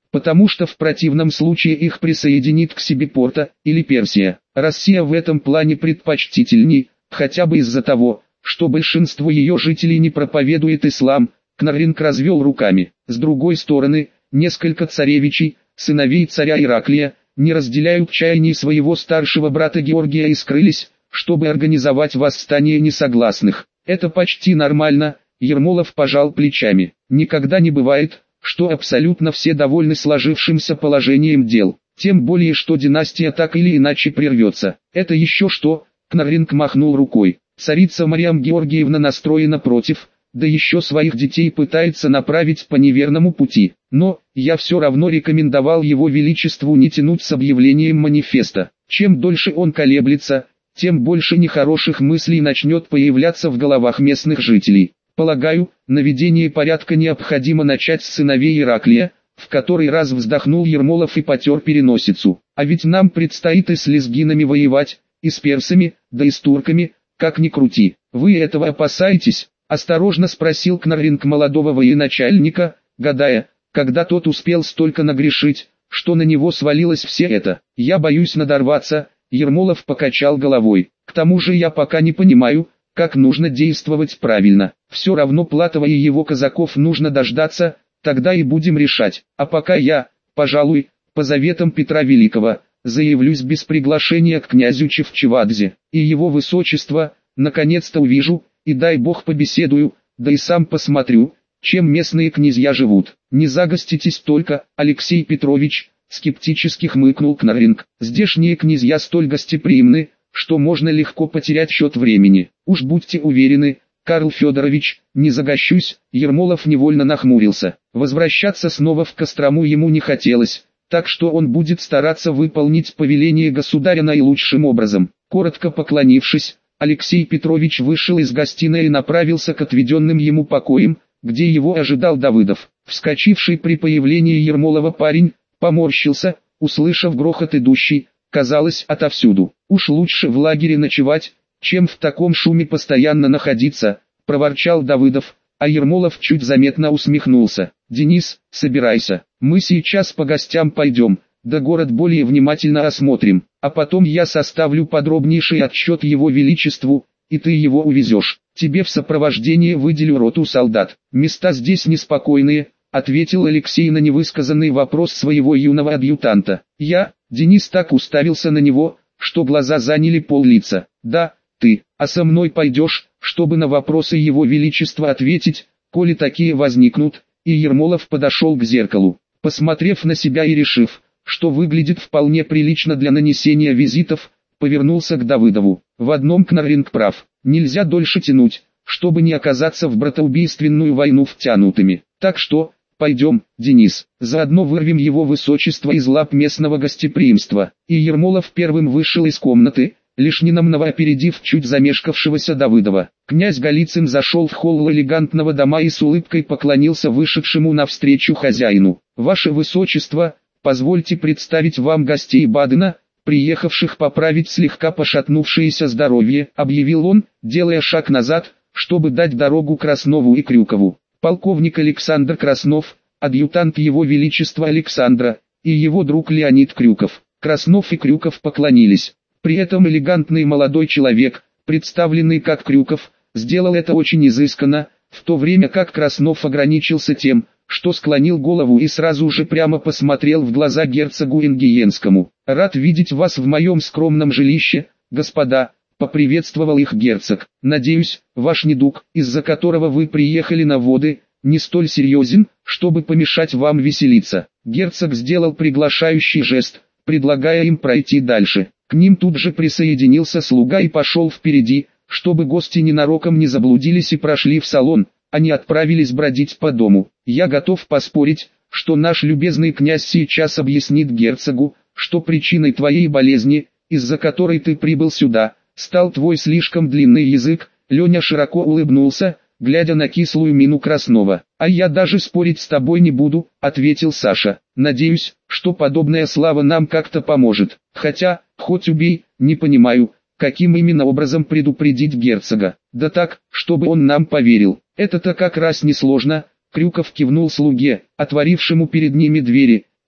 потому что в противном случае их присоединит к себе Порта или Персия. Россия в этом плане предпочтительней, хотя бы из-за того, что большинство ее жителей не проповедует ислам. Кнарринг развел руками. С другой стороны, несколько царевичей, сыновей царя Ираклия, не разделяют чаяний своего старшего брата Георгия и скрылись, чтобы организовать восстание несогласных. Это почти нормально. Ермолов пожал плечами. Никогда не бывает, что абсолютно все довольны сложившимся положением дел. Тем более, что династия так или иначе прервется. Это еще что? Кнарринг махнул рукой. Царица Мариам Георгиевна настроена против, да еще своих детей пытается направить по неверному пути. Но, я все равно рекомендовал его величеству не тянуть с объявлением манифеста. Чем дольше он колеблется, тем больше нехороших мыслей начнет появляться в головах местных жителей. Полагаю, наведение порядка необходимо начать с сыновей Ираклия, в который раз вздохнул Ермолов и потер переносицу. А ведь нам предстоит и с лезгинами воевать, и с персами, да и с турками, как ни крути. Вы этого опасаетесь? Осторожно спросил Кнарринг молодого военачальника, гадая, когда тот успел столько нагрешить, что на него свалилось все это. Я боюсь надорваться. Ермолов покачал головой. К тому же я пока не понимаю, как нужно действовать правильно. Все равно Платова и его казаков нужно дождаться, тогда и будем решать. А пока я, пожалуй, по заветам Петра Великого, заявлюсь без приглашения к князю Чевчевадзе, и его высочество, наконец-то увижу, и дай бог побеседую, да и сам посмотрю, чем местные князья живут. Не загоститесь только, Алексей Петрович, скептически хмыкнул Кнарринг. Здешние князья столь гостеприимны, что можно легко потерять счет времени. Уж будьте уверены, Карл Федорович, не загощусь. Ермолов невольно нахмурился. Возвращаться снова в Кострому ему не хотелось, так что он будет стараться выполнить повеление государя наилучшим образом. Коротко поклонившись, Алексей Петрович вышел из гостиной и направился к отведенным ему покоям, где его ожидал Давыдов. Вскочивший при появлении Ермолова парень поморщился, услышав грохот идущий, казалось, отовсюду. Уж лучше в лагере ночевать, чем в таком шуме постоянно находиться, проворчал Давыдов, а Ермолов чуть заметно усмехнулся. Денис, собирайся, мы сейчас по гостям пойдем, да город более внимательно осмотрим, а потом я составлю подробнейший отчет его величеству, и ты его увезешь. Тебе в сопровождение выделю роту солдат. Места здесь неспокойные, ответил Алексей на невысказанный вопрос своего юного адъютанта. Я, Денис так уставился на него, что глаза заняли пол-лица. Да, ты, а со мной пойдешь, чтобы на вопросы его величества ответить, коли такие возникнут. И Ермолов подошел к зеркалу. Посмотрев на себя и решив, что выглядит вполне прилично для нанесения визитов, повернулся к Давыдову. В одном Кнарринг прав, нельзя дольше тянуть, чтобы не оказаться в братоубийственную войну втянутыми. Так что, пойдем, Денис, заодно вырвем его высочество из лап местного гостеприимства. И Ермолов первым вышел из комнаты, лишь ненамного опередив чуть замешкавшегося Давыдова. Князь Голицын зашел в холл элегантного дома и с улыбкой поклонился вышедшему навстречу хозяину. Ваше высочество, позвольте представить вам гостей Бадена, приехавших поправить слегка пошатнувшееся здоровье, объявил он, делая шаг назад, чтобы дать дорогу Краснову и Крюкову. Полковник Александр Краснов, адъютант его величества Александра, и его друг Леонид Крюков. Краснов и Крюков поклонились. При этом элегантный молодой человек, представленный как Крюков, сделал это очень изысканно, в то время как Краснов ограничился тем, что склонил голову и сразу же прямо посмотрел в глаза герцогу Ингиенскому. «Рад видеть вас в моем скромном жилище, господа», — поприветствовал их герцог. «Надеюсь, ваш недуг, из-за которого вы приехали на воды, не столь серьезен, чтобы помешать вам веселиться». Герцог сделал приглашающий жест, предлагая им пройти дальше. К ним тут же присоединился слуга и пошел впереди, чтобы гости ненароком не заблудились и прошли в салон, а не отправились бродить по дому. Я готов поспорить, что наш любезный князь сейчас объяснит герцогу, что причиной твоей болезни, из-за которой ты прибыл сюда, стал твой слишком длинный язык. Леня широко улыбнулся, глядя на кислую мину Краснова. «А я даже спорить с тобой не буду», — ответил Саша. «Надеюсь, что подобная слава нам как-то поможет. Хотя, хоть убей, не понимаю, каким именно образом предупредить герцога. Да так, чтобы он нам поверил. Это-то как раз несложно». Крюков кивнул слуге, отворившему перед ними двери,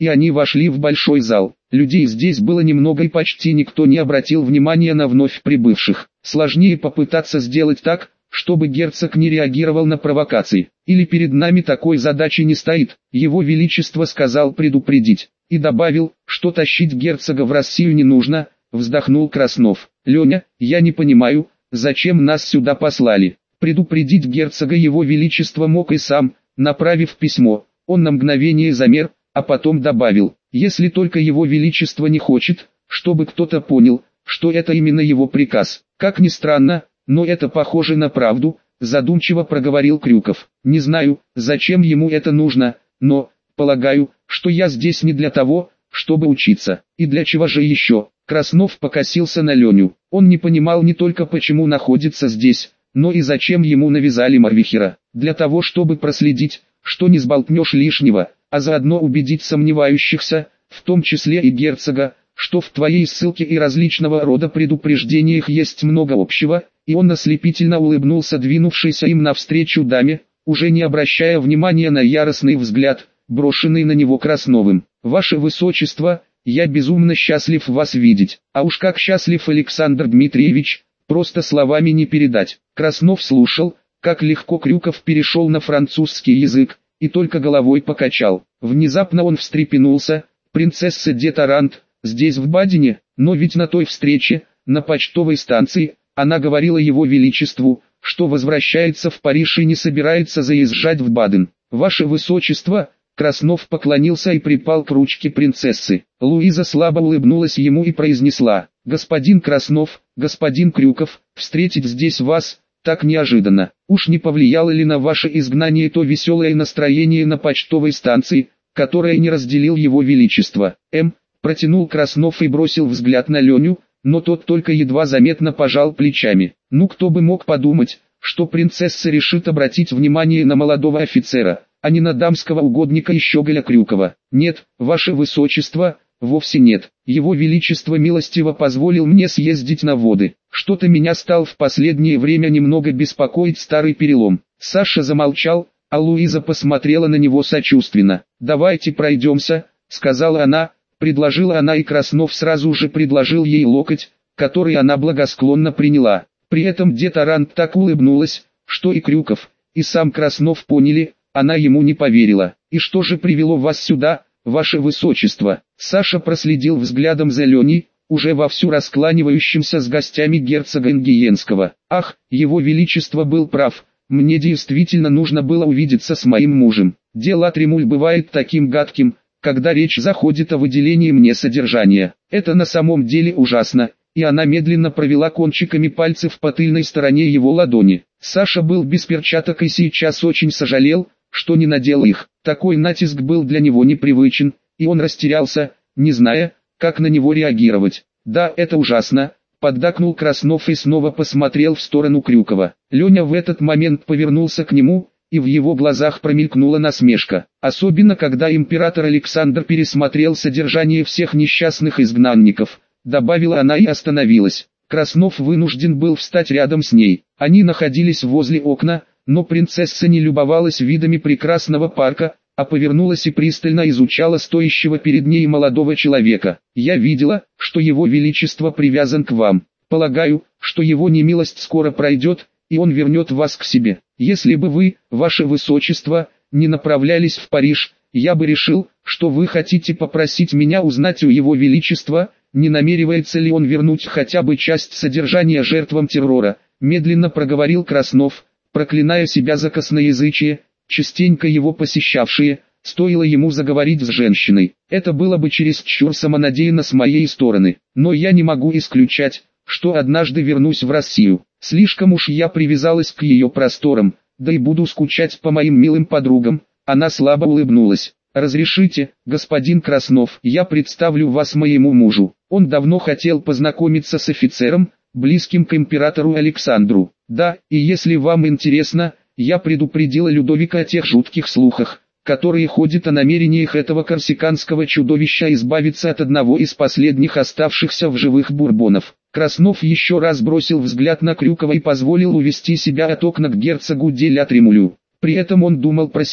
и они вошли в большой зал. Людей здесь было немного и почти никто не обратил внимания на вновь прибывших. Сложнее попытаться сделать так, чтобы герцог не реагировал на провокации. Или перед нами такой задачи не стоит, его величество сказал предупредить. И добавил, что тащить герцога в Россию не нужно, вздохнул Краснов. Леня, я не понимаю, зачем нас сюда послали. Предупредить герцога его величество мог и сам, направив письмо. Он на мгновение замер, а потом добавил, если только его величество не хочет, чтобы кто-то понял, что это именно его приказ. Как ни странно, но это похоже на правду, задумчиво проговорил Крюков. Не знаю, зачем ему это нужно, но, полагаю, что я здесь не для того, чтобы учиться. И для чего же еще? Краснов покосился на Леню. Он не понимал не только почему находится здесь, но и зачем ему навязали Марвихера. Для того, чтобы проследить, что не сболтнешь лишнего, а заодно убедить сомневающихся, в том числе и герцога, что в твоей ссылке и различного рода предупреждениях есть много общего, и он ослепительно улыбнулся двинувшейся им навстречу даме, уже не обращая внимания на яростный взгляд, брошенный на него Красновым. «Ваше Высочество, я безумно счастлив вас видеть, а уж как счастлив Александр Дмитриевич, просто словами не передать». Краснов слушал, как легко Крюков перешел на французский язык, и только головой покачал. Внезапно он встрепенулся: «Принцесса де Тарант, здесь в Бадене, но ведь на той встрече, на почтовой станции, она говорила его величеству, что возвращается в Париж и не собирается заезжать в Баден. Ваше Высочество». Краснов поклонился и припал к ручке принцессы. Луиза слабо улыбнулась ему и произнесла: «Господин Краснов, господин Крюков, встретить здесь вас, так неожиданно. Уж не повлияло ли на ваше изгнание то веселое настроение на почтовой станции, которое не разделил его величество?» М. Протянул Краснов и бросил взгляд на Леню, но тот только едва заметно пожал плечами. Ну кто бы мог подумать, что принцесса решит обратить внимание на молодого офицера, а не на дамского угодника и щеголя Крюкова. «Нет, ваше высочество, вовсе нет. Его величество милостиво позволил мне съездить на воды. Что-то меня стал в последнее время немного беспокоить старый перелом». Саша замолчал, а Луиза посмотрела на него сочувственно. «Давайте пройдемся», — сказала она, предложила она, и Краснов сразу же предложил ей локоть, который она благосклонно приняла. При этом де Тарант так улыбнулась, что и Крюков, и сам Краснов поняли, она ему не поверила. «И что же привело вас сюда, ваше высочество?» Саша проследил взглядом за Леней, уже вовсю раскланивающимся с гостями герцога Ингиенского. «Ах, его величество был прав, мне действительно нужно было увидеться с моим мужем. Дело Тремуль бывает таким гадким, когда речь заходит о выделении мне содержания. Это на самом деле ужасно». И она медленно провела кончиками пальцев по тыльной стороне его ладони. Саша был без перчаток и сейчас очень сожалел, что не надел их. Такой натиск был для него непривычен, и он растерялся, не зная, как на него реагировать. «Да, это ужасно», — поддакнул Краснов и снова посмотрел в сторону Крюкова. Леня в этот момент повернулся к нему, и в его глазах промелькнула насмешка. Особенно когда император Александр пересмотрел содержание всех несчастных изгнанников, добавила она и остановилась. Краснов вынужден был встать рядом с ней. Они находились возле окна, но принцесса не любовалась видами прекрасного парка, а повернулась и пристально изучала стоящего перед ней молодого человека. «Я видела, что его величество привязан к вам. Полагаю, что его немилость скоро пройдет, и он вернет вас к себе. Если бы вы, ваше высочество, не направлялись в Париж, я бы решил, что вы хотите попросить меня узнать у его величества, не намеревается ли он вернуть хотя бы часть содержания жертвам террора», медленно проговорил Краснов, проклиная себя за косноязычие, частенько его посещавшие, стоило ему заговорить с женщиной. «Это было бы чересчур самонадеянно с моей стороны, но я не могу исключать, что однажды вернусь в Россию. Слишком уж я привязалась к ее просторам, да и буду скучать по моим милым подругам». Она слабо улыбнулась. «Разрешите, господин Краснов, я представлю вас моему мужу. Он давно хотел познакомиться с офицером, близким к императору Александру. Да, и если вам интересно, я предупредила Людовика о тех жутких слухах, которые ходят о намерениях этого корсиканского чудовища избавиться от одного из последних оставшихся в живых бурбонов». Краснов еще раз бросил взгляд на Крюкова и позволил увести себя от окна к герцогу де ля Тремулю. При этом он думал про себя,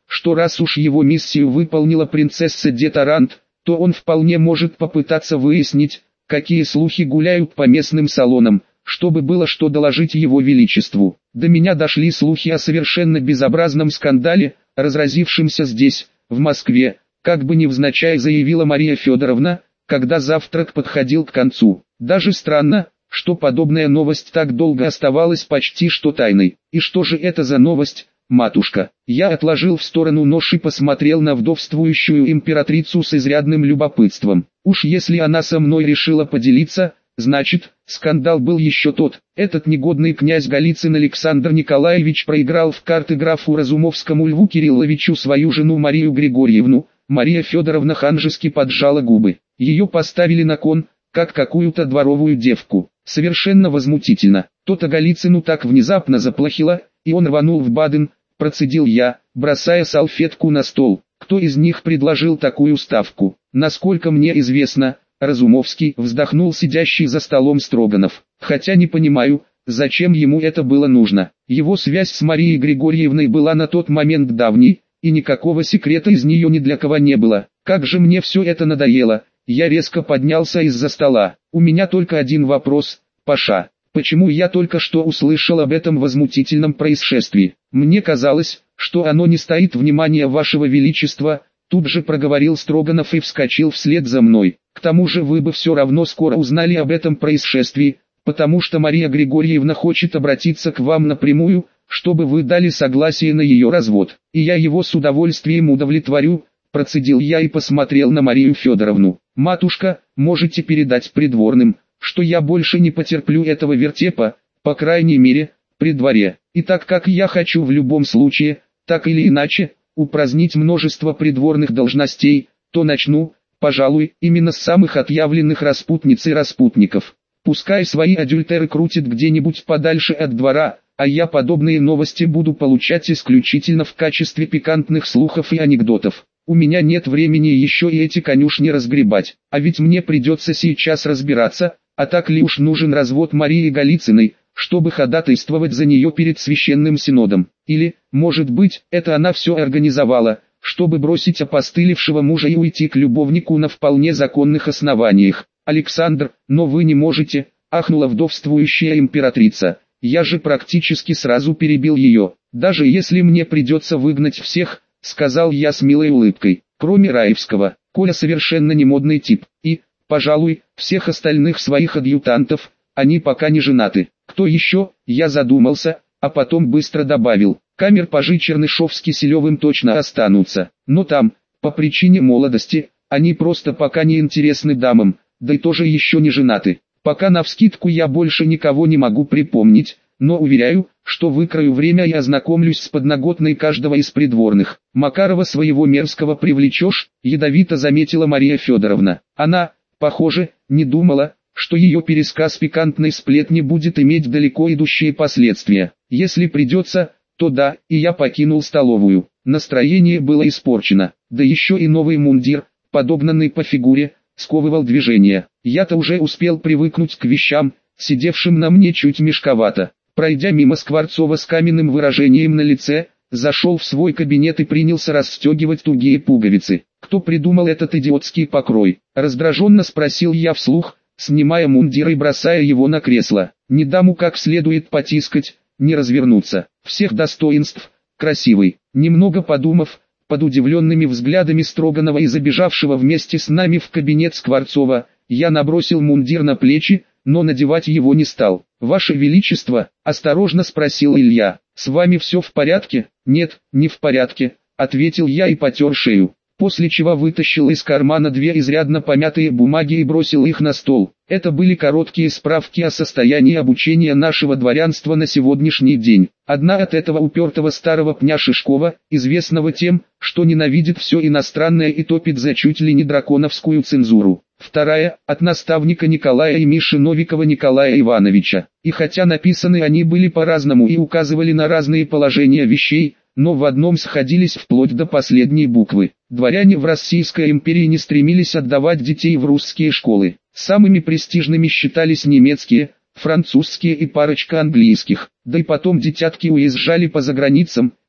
что раз уж его миссию выполнила принцесса де Тарант, то он вполне может попытаться выяснить, какие слухи гуляют по местным салонам, чтобы было что доложить его величеству. До меня дошли слухи о совершенно безобразном скандале, разразившемся здесь, в Москве, как бы невзначай заявила Мария Федоровна, когда завтрак подходил к концу. Даже странно, что подобная новость так долго оставалась почти что тайной. И что же это за новость, матушка? Я отложил в сторону нож и посмотрел на вдовствующую императрицу с изрядным любопытством. Уж если она со мной решила поделиться, значит, скандал был еще тот. Этот негодный князь Голицын Александр Николаевич проиграл в карты графу Разумовскому Льву Кирилловичу свою жену Марию Григорьевну. Мария Федоровна ханжески поджала губы. Ее поставили на кон, как какую-то дворовую девку. Совершенно возмутительно. То-то Голицыну так внезапно заплохело, и он рванул в Баден, процедил я, бросая салфетку на стол. Кто из них предложил такую ставку? Насколько мне известно, Разумовский, вздохнул сидящий за столом Строганов. Хотя не понимаю, зачем ему это было нужно. Его связь с Марией Григорьевной была на тот момент давней, и никакого секрета из нее ни для кого не было. Как же мне все это надоело. Я резко поднялся из-за стола. У меня только один вопрос, Паша. Почему я только что услышал об этом возмутительном происшествии? Мне казалось, что оно не стоит внимания вашего величества. Тут же проговорил Строганов и вскочил вслед за мной. К тому же вы бы все равно скоро узнали об этом происшествии, потому что Мария Григорьевна хочет обратиться к вам напрямую, чтобы вы дали согласие на ее развод. И я его с удовольствием удовлетворю, процедил я и посмотрел на Марию Федоровну. Матушка, можете передать придворным, что я больше не потерплю этого вертепа, по крайней мере, при дворе. И так как я хочу в любом случае, так или иначе, упразднить множество придворных должностей, то начну, пожалуй, именно с самых отъявленных распутниц и распутников. Пускай свои адюльтеры крутят где-нибудь подальше от двора, а я подобные новости буду получать исключительно в качестве пикантных слухов и анекдотов. У меня нет времени еще и эти конюшни разгребать, а ведь мне придется сейчас разбираться, а так ли уж нужен развод Марии Голицыной, чтобы ходатайствовать за нее перед священным синодом. Или, может быть, это она все организовала, чтобы бросить опостылевшего мужа и уйти к любовнику на вполне законных основаниях. Александр, но вы не можете, ахнула вдовствующая императрица. Я же практически сразу перебил ее. Даже если мне придется выгнать всех, сказал я с милой улыбкой, кроме Раевского. Коля совершенно не модный тип. И, пожалуй, всех остальных своих адъютантов, они пока не женаты. Кто еще? Я задумался, а потом быстро добавил. Камер пажи Чернышов-Киселевым точно останутся. Но там, по причине молодости, они просто пока не интересны дамам, да и тоже еще не женаты. Пока навскидку я больше никого не могу припомнить, но уверяю, что выкрою время и ознакомлюсь с подноготной каждого из придворных. Макарова своего мерзкого привлечешь, ядовито заметила Мария Федоровна. Она, похоже, не думала, что ее пересказ пикантной сплетни будет иметь далеко идущие последствия. Если придется, то да, и я покинул столовую. Настроение было испорчено, да еще и новый мундир, подогнанный по фигуре, сковывал движение. Я-то уже успел привыкнуть к вещам, сидевшим на мне чуть мешковато. Пройдя мимо Скворцова с каменным выражением на лице, зашел в свой кабинет и принялся расстегивать тугие пуговицы. Кто придумал этот идиотский покрой? Раздраженно спросил я вслух, снимая мундир и бросая его на кресло. Не даму как следует потискать, не развернуться. Всех достоинств, красивый. Немного подумав, под удивленными взглядами Строганова и забежавшего вместе с нами в кабинет Скворцова, я набросил мундир на плечи, но надевать его не стал. «Ваше Величество», — осторожно спросил Илья, — «с вами все в порядке?» «Нет, не в порядке», — ответил я и потер шею. После чего вытащил из кармана две изрядно помятые бумаги и бросил их на стол. Это были короткие справки о состоянии обучения нашего дворянства на сегодняшний день. Одна от этого упертого старого пня Шишкова, известного тем, что ненавидит все иностранное и топит за чуть ли не драконовскую цензуру. Вторая, от наставника Николая и Миши Новикова Николая Ивановича. И хотя написаны они были по-разному и указывали на разные положения вещей, но в одном сходились вплоть до последней буквы. Дворяне в Российской империи не стремились отдавать детей в русские школы. Самыми престижными считались немецкие, французские и парочка английских. Да и потом детятки уезжали по заграницам,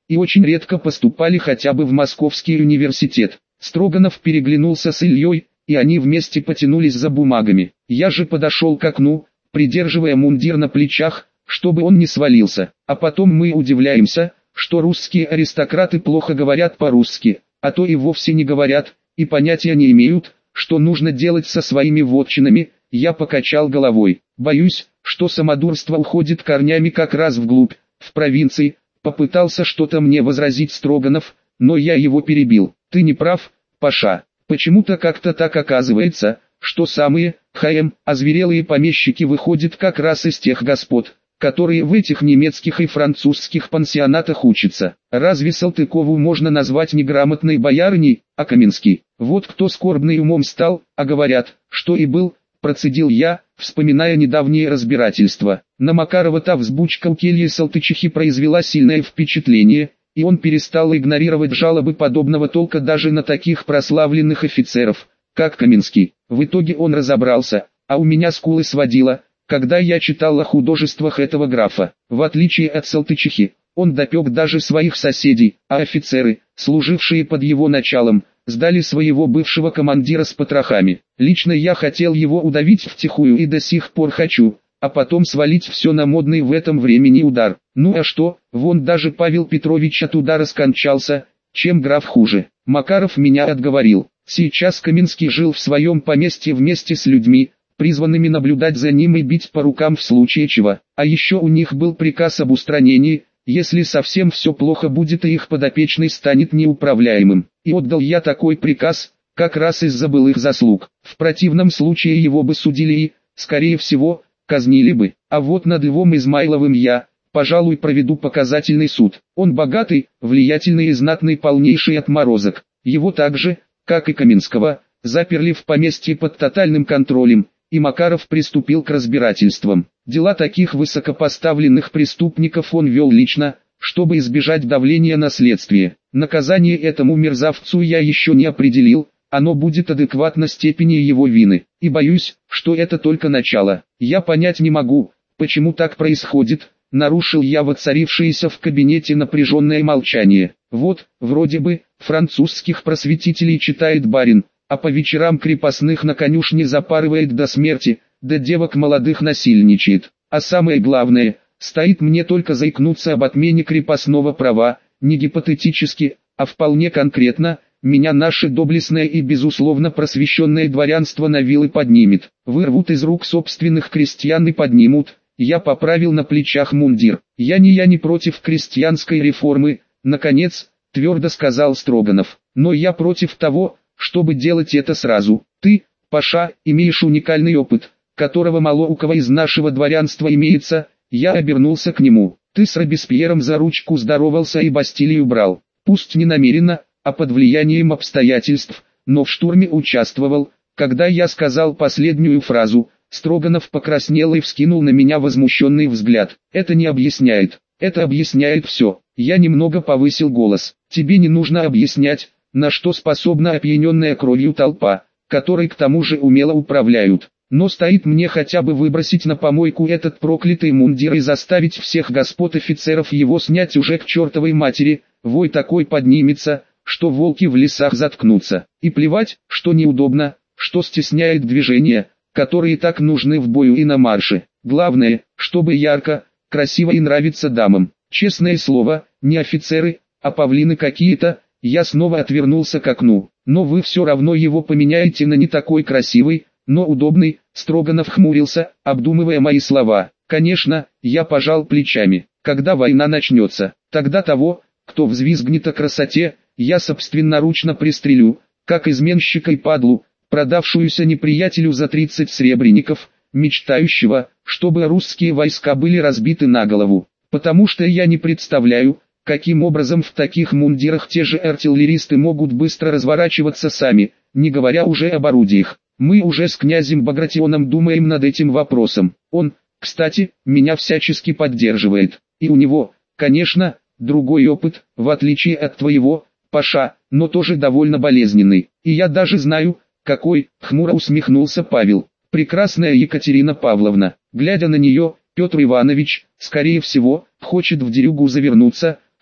и очень редко поступали хотя бы в Московский университет. Строганов переглянулся с Ильей, и они вместе потянулись за бумагами. Я же подошел к окну, придерживая мундир на плечах, чтобы он не свалился. А потом мы удивляемся, что русские аристократы плохо говорят по-русски, а то и вовсе не говорят, и понятия не имеют, что нужно делать со своими вотчинами. Я покачал головой. Боюсь, что самодурство уходит корнями как раз вглубь, в провинции. Попытался что-то мне возразить Строганов, но я его перебил. Ты не прав, Паша. Почему-то как-то так оказывается, что самые, ха-эм, озверелые помещики выходят как раз из тех господ, которые в этих немецких и французских пансионатах учатся. Разве Салтыкову можно назвать неграмотной боярыней, а Каменский? Вот кто скорбный умом стал, а говорят, что и был, процедил я, вспоминая недавнее разбирательство. На Макарова-то взбучка у кельи Салтычихи произвела сильное впечатление, и он перестал игнорировать жалобы подобного толка даже на таких прославленных офицеров, как Каменский. В итоге он разобрался, а у меня скулы сводило, когда я читал о художествах этого графа. В отличие от Салтычихи, он допек даже своих соседей, а офицеры, служившие под его началом, сдали своего бывшего командира с потрохами. Лично я хотел его удавить втихую и до сих пор хочу, а потом свалить все на модный в этом времени удар. Ну а что, вон даже Павел Петрович от удара скончался, чем граф хуже. Макаров меня отговорил. Сейчас Каменский жил в своем поместье вместе с людьми, призванными наблюдать за ним и бить по рукам в случае чего. А еще у них был приказ об устранении, если совсем все плохо будет и их подопечный станет неуправляемым. И отдал я такой приказ, как раз из-за былых заслуг. В противном случае его бы судили и, скорее всего, казнили бы. А вот над Львом Измайловым я, пожалуй, проведу показательный суд. Он богатый, влиятельный и знатный полнейший отморозок. Его также, как и Каменского, заперли в поместье под тотальным контролем, и Макаров приступил к разбирательствам. Дела таких высокопоставленных преступников он вел лично, чтобы избежать давления на следствие. Наказание этому мерзавцу я еще не определил, оно будет адекватно степени его вины, и боюсь, что это только начало. Я понять не могу, почему так происходит, нарушил я воцарившееся в кабинете напряженное молчание. Вот, вроде бы, французских просветителей читает барин, а по вечерам крепостных на конюшне запарывает до смерти, да девок молодых насильничает. А самое главное, стоит мне только заикнуться об отмене крепостного права, не гипотетически, а вполне конкретно, меня наше доблестное и безусловно просвещенное дворянство на вилы поднимет. Вырвут из рук собственных крестьян и поднимут. Я поправил на плечах мундир. Я не я не против крестьянской реформы, наконец, твердо сказал Строганов. Но я против того, чтобы делать это сразу. Ты, Паша, имеешь уникальный опыт, которого мало у кого из нашего дворянства имеется. Я обернулся к нему. Ты с Робеспьером за ручку здоровался и Бастилию брал. Пусть не намеренно, а под влиянием обстоятельств, но в штурме участвовал. Когда я сказал последнюю фразу, Строганов покраснел и вскинул на меня возмущенный взгляд. Это не объясняет. Это объясняет все. Я немного повысил голос. Тебе не нужно объяснять, на что способна опьяненная кровью толпа, которой к тому же умело управляют. Но стоит мне хотя бы выбросить на помойку этот проклятый мундир и заставить всех господ офицеров его снять уже к чертовой матери, вой такой поднимется, что волки в лесах заткнутся. И плевать, что неудобно, что стесняет движения, которые так нужны в бою и на марше. Главное, чтобы ярко, красиво и нравится дамам. Честное слово, не офицеры, а павлины какие-то. Я снова отвернулся к окну. Но вы все равно его поменяете на не такой красивый, но удобный. Строганов хмурился, обдумывая мои слова. Конечно, я пожал плечами. Когда война начнется, тогда того, кто взвизгнет о красоте, я собственноручно пристрелю, как изменщика и падлу, продавшуюся неприятелю за тридцать сребреников, мечтающего, чтобы русские войска были разбиты на голову. Потому что я не представляю, каким образом в таких мундирах те же артиллеристы могут быстро разворачиваться сами, не говоря уже об орудиях. Мы уже с князем Багратионом думаем над этим вопросом. Он, кстати, меня всячески поддерживает. И у него, конечно, другой опыт, в отличие от твоего, Паша, но тоже довольно болезненный. И я даже знаю, какой, хмуро усмехнулся Павел. Прекрасная Екатерина Павловна. Глядя на нее, Петр Иванович, скорее всего, хочет в дерюгу завернуться,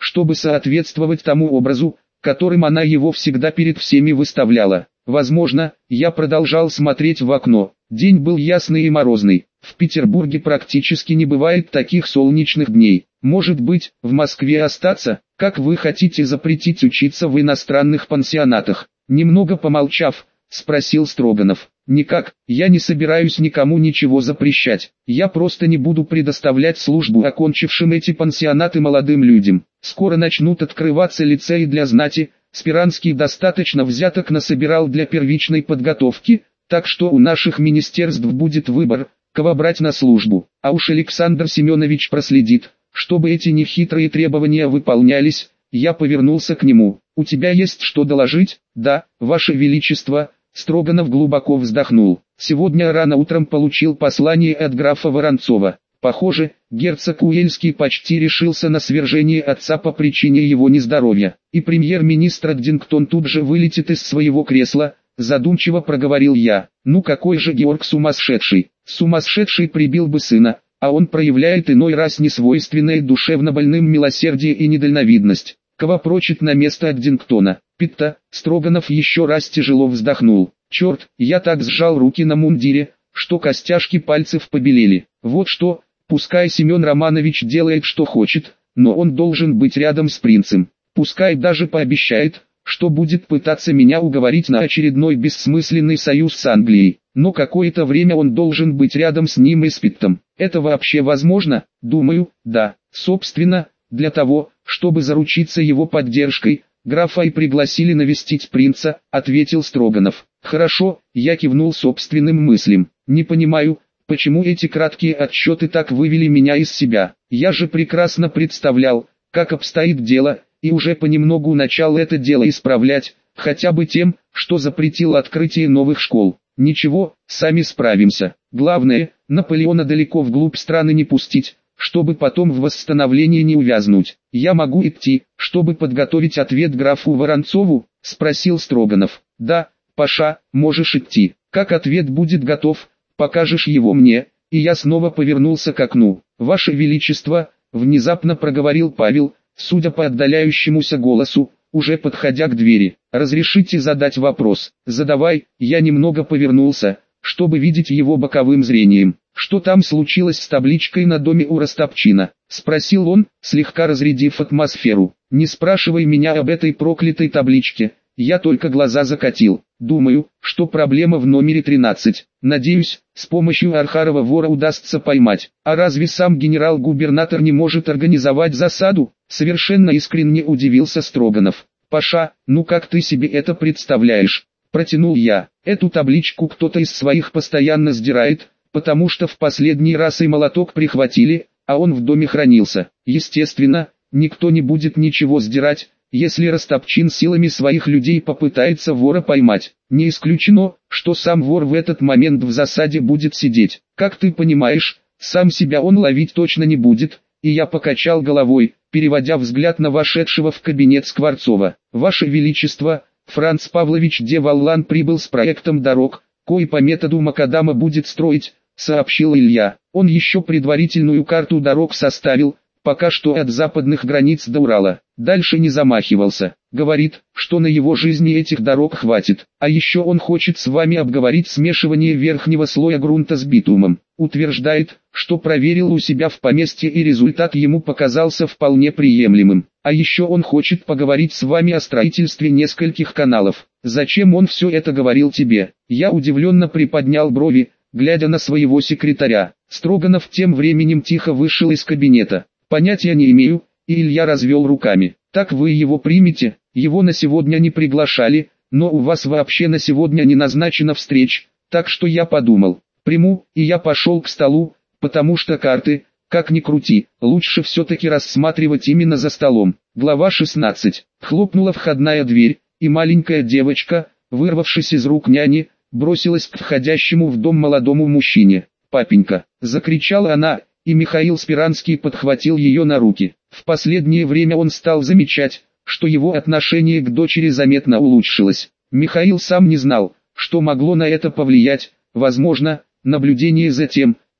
чтобы соответствовать тому образу, которым она его всегда перед всеми выставляла. Возможно, я продолжал смотреть в окно. День был ясный и морозный. В Петербурге практически не бывает таких солнечных дней. Может быть, в Москве остаться? Как вы хотите запретить учиться в иностранных пансионатах? Немного помолчав, спросил Строганов. Никак, я не собираюсь никому ничего запрещать. Я просто не буду предоставлять службу окончившим эти пансионаты молодым людям. Скоро начнут открываться лицеи для знати. Спиранский достаточно взяток насобирал для первичной подготовки, так что у наших министерств будет выбор, кого брать на службу. А уж Александр Семенович проследит, чтобы эти нехитрые требования выполнялись. Я повернулся к нему. «У тебя есть что доложить?» «Да, Ваше Величество». Строганов глубоко вздохнул. «Сегодня рано утром получил послание от графа Воронцова. Похоже, герцог Уэльский почти решился на свержение отца по причине его нездоровья. И премьер-министр Эддингтон тут же вылетит из своего кресла», задумчиво проговорил я. «Ну какой же Георг сумасшедший? Сумасшедший прибил бы сына, а он проявляет иной раз несвойственное душевно больным милосердие и недальновидность. Кого прочит на место Эддингтона?» «Питта». Строганов еще раз тяжело вздохнул. «Черт, я так сжал руки на мундире, что костяшки пальцев побелели. Вот что, пускай Семен Романович делает что хочет, но он должен быть рядом с принцем. Пускай даже пообещает, что будет пытаться меня уговорить на очередной бессмысленный союз с Англией. Но какое-то время он должен быть рядом с ним и с Питтом. Это вообще возможно? Думаю, да. Собственно, для того, чтобы заручиться его поддержкой, графа и пригласили навестить принца», — ответил Строганов. «Хорошо», — я кивнул собственным мыслям. «Не понимаю, почему эти краткие отчеты так вывели меня из себя. Я же прекрасно представлял, как обстоит дело, и уже понемногу начал это дело исправлять, хотя бы тем, что запретил открытие новых школ. Ничего, сами справимся. Главное, Наполеона далеко вглубь страны не пустить, чтобы потом в восстановлении не увязнуть. Я могу идти, чтобы подготовить ответ графу Воронцову?» — спросил Строганов. «Да, Паша, можешь идти. Как ответ будет готов, покажешь его мне». И я снова повернулся к окну. «Ваше Величество», — внезапно проговорил Павел, судя по отдаляющемуся голосу, уже подходя к двери. «Разрешите задать вопрос?» «Задавай». Я немного повернулся, чтобы видеть его боковым зрением. «Что там случилось с табличкой на доме у Растопчина?» — спросил он, слегка разрядив атмосферу. «Не спрашивай меня об этой проклятой табличке». Я только глаза закатил. «Думаю, что проблема в номере тринадцать. Надеюсь, с помощью Архарова вора удастся поймать. А разве сам генерал-губернатор не может организовать засаду?» Совершенно искренне удивился Строганов. «Паша, ну как ты себе это представляешь?» Протянул я. «Эту табличку кто-то из своих постоянно сдирает, потому что в последний раз и молоток прихватили, а он в доме хранился. Естественно, никто не будет ничего сдирать, если Растопчин силами своих людей попытается вора поймать. Не исключено, что сам вор в этот момент в засаде будет сидеть. Как ты понимаешь, сам себя он ловить точно не будет». И я покачал головой, переводя взгляд на вошедшего в кабинет Скворцова. «Ваше Величество, Франц Павлович де Валлан прибыл с проектом дорог, кой по методу Макадама будет строить», — сообщил Илья. Он еще предварительную карту дорог составил, пока что от западных границ до Урала. Дальше не замахивался. Говорит, что на его жизни этих дорог хватит. А еще он хочет с вами обговорить смешивание верхнего слоя грунта с битумом. Утверждает, что проверил у себя в поместье и результат ему показался вполне приемлемым. А еще он хочет поговорить с вами о строительстве нескольких каналов. Зачем он все это говорил тебе? Я удивленно приподнял брови, глядя на своего секретаря. Строганов тем временем тихо вышел из кабинета. «Понятия не имею», и Илья развел руками. «Так вы его примете? Его на сегодня не приглашали, но у вас вообще на сегодня не назначена встреч, так что я подумал, приму», и я пошел к столу, потому что карты, как ни крути, лучше все-таки рассматривать именно за столом. Глава шестнадцать. Хлопнула входная дверь, и маленькая девочка, вырвавшись из рук няни, бросилась к входящему в дом молодому мужчине. «Папенька!» — закричала она, и Михаил Спиранский подхватил ее на руки. В последнее время он стал замечать, что его отношение к дочери заметно улучшилось. Михаил сам не знал, что могло на это повлиять, возможно, наблюдение за тем,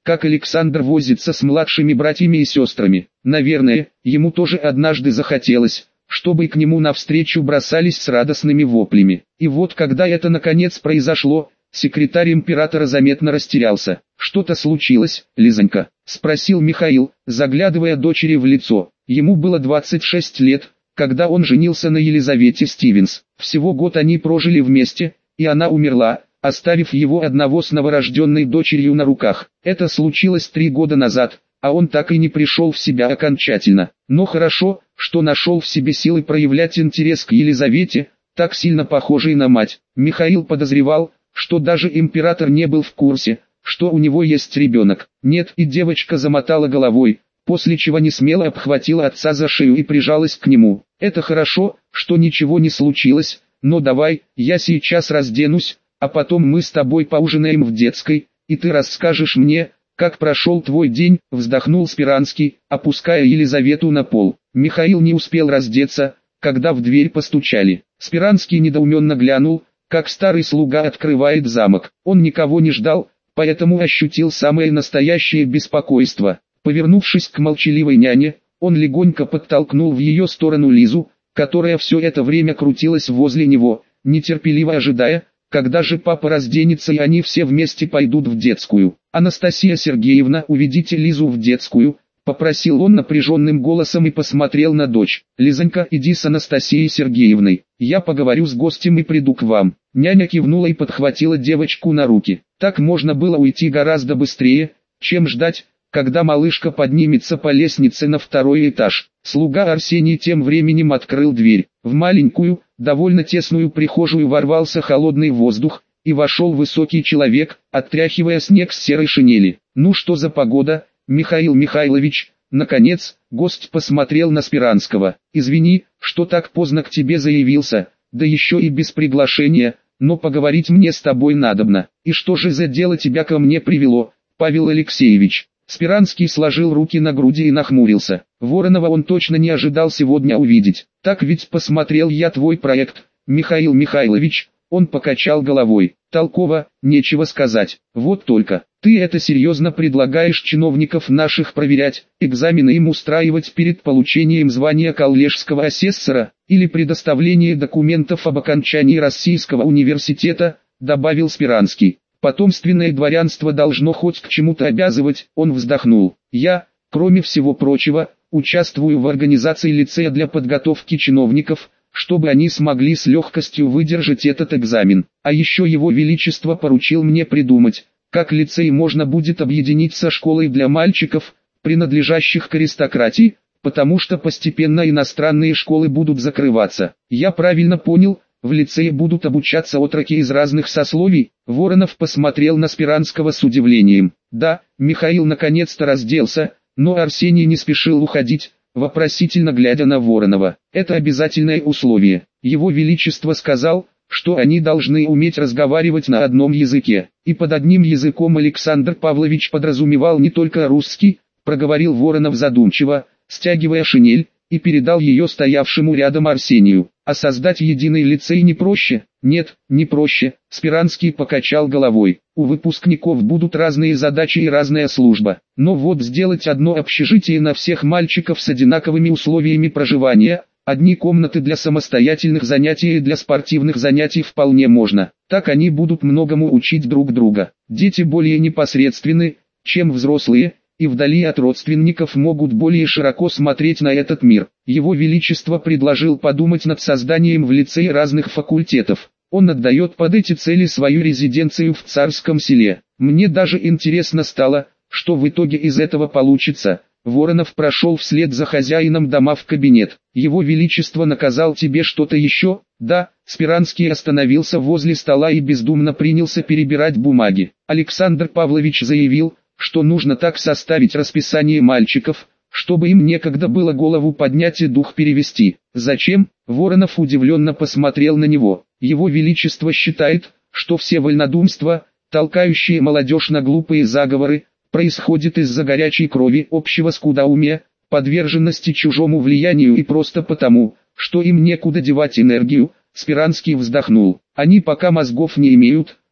как Александр возится с младшими братьями и сестрами. Наверное, ему тоже однажды захотелось, чтобы к нему навстречу бросались с радостными воплями. И вот когда это наконец произошло, секретарь императора заметно растерялся. «Что-то случилось, Лизонька?» – спросил Михаил, заглядывая дочери в лицо. Ему было двадцать шесть лет, когда он женился на Елизавете Стивенс. Всего год они прожили вместе, и она умерла, оставив его одного с новорожденной дочерью на руках. Это случилось три года назад, а он так и не пришел в себя окончательно. Но хорошо, что нашел в себе силы проявлять интерес к Елизавете, так сильно похожей на мать. Михаил подозревал, что даже император не был в курсе, что у него есть ребенок. Нет, и девочка замотала головой, после чего несмело обхватила отца за шею и прижалась к нему. «Это хорошо, что ничего не случилось, но давай, я сейчас разденусь, а потом мы с тобой поужинаем в детской, и ты расскажешь мне, как прошел твой день», — вздохнул Спиранский, опуская Елизавету на пол. Михаил не успел раздеться, когда в дверь постучали. Спиранский недоуменно глянул, как старый слуга открывает замок. Он никого не ждал, поэтому ощутил самое настоящее беспокойство. Повернувшись к молчаливой няне, он легонько подтолкнул в ее сторону Лизу, которая все это время крутилась возле него, нетерпеливо ожидая, когда же папа разденется и они все вместе пойдут в детскую. «Анастасия Сергеевна, уведите Лизу в детскую», — попросил он напряженным голосом и посмотрел на дочь. «Лизонька, иди с Анастасией Сергеевной, я поговорю с гостем и приду к вам». Няня кивнула и подхватила девочку на руки. Так можно было уйти гораздо быстрее, чем ждать, когда малышка поднимется по лестнице на второй этаж. Слуга Арсений тем временем открыл дверь. В маленькую, довольно тесную прихожую ворвался холодный воздух, и вошел высокий человек, отряхивая снег с серой шинели. «Ну что за погода, Михаил Михайлович?» Наконец, гость посмотрел на Спиранского. «Извини, что так поздно к тебе заявился, да еще и без приглашения, но поговорить мне с тобой надобно. И что же за дело тебя ко мне привело, Павел Алексеевич?» Спиранский сложил руки на груди и нахмурился. Воронова он точно не ожидал сегодня увидеть. «Так ведь посмотрел я твой проект, Михаил Михайлович», он покачал головой. «Толково, нечего сказать. Вот только, ты это серьезно предлагаешь чиновников наших проверять, экзамены им устраивать перед получением звания коллежского асессора, или предоставление документов об окончании Российского университета», добавил Спиранский. «Потомственное дворянство должно хоть к чему-то обязывать», он вздохнул. «Я, кроме всего прочего, участвую в организации лицея для подготовки чиновников, чтобы они смогли с легкостью выдержать этот экзамен. А еще его величество поручил мне придумать, как лицей можно будет объединить со школой для мальчиков, принадлежащих к аристократии, потому что постепенно иностранные школы будут закрываться. Я правильно понял, в лицее будут обучаться отроки из разных сословий?» Воронов посмотрел на Спиранского с удивлением. «Да», Михаил наконец-то разделся, но Арсений не спешил уходить, вопросительно глядя на Воронова. «Это обязательное условие. Его Величество сказал, что они должны уметь разговаривать на одном языке». «И под одним языком Александр Павлович подразумевал не только русский», проговорил Воронов задумчиво, стягивая шинель, и передал ее стоявшему рядом Арсению. «А создать единый лицей не проще?» «Нет, не проще», Спиранский покачал головой. «У выпускников будут разные задачи и разная служба. Но вот сделать одно общежитие на всех мальчиков с одинаковыми условиями проживания, одни комнаты для самостоятельных занятий и для спортивных занятий вполне можно. Так они будут многому учить друг друга. Дети более непосредственны, чем взрослые, и вдали от родственников могут более широко смотреть на этот мир. Его Величество предложил подумать над созданием в лицее разных факультетов. Он отдает под эти цели свою резиденцию в Царском Селе. Мне даже интересно стало, что в итоге из этого получится». Воронов прошел вслед за хозяином дома в кабинет. «Его Величество наказал тебе что-то еще?» «Да». Спиранский остановился возле стола и бездумно принялся перебирать бумаги. Александр Павлович заявил, что нужно так составить расписание мальчиков, чтобы им некогда было голову поднять и дух перевести. «Зачем?» Воронов удивленно посмотрел на него. «Его Величество считает, что все вольнодумства, толкающие молодежь на глупые заговоры, происходит из-за горячей крови, общего скудоумия, подверженности чужому влиянию и просто потому, что им некуда девать энергию». Спиранский вздохнул. «Они пока мозгов не имеют,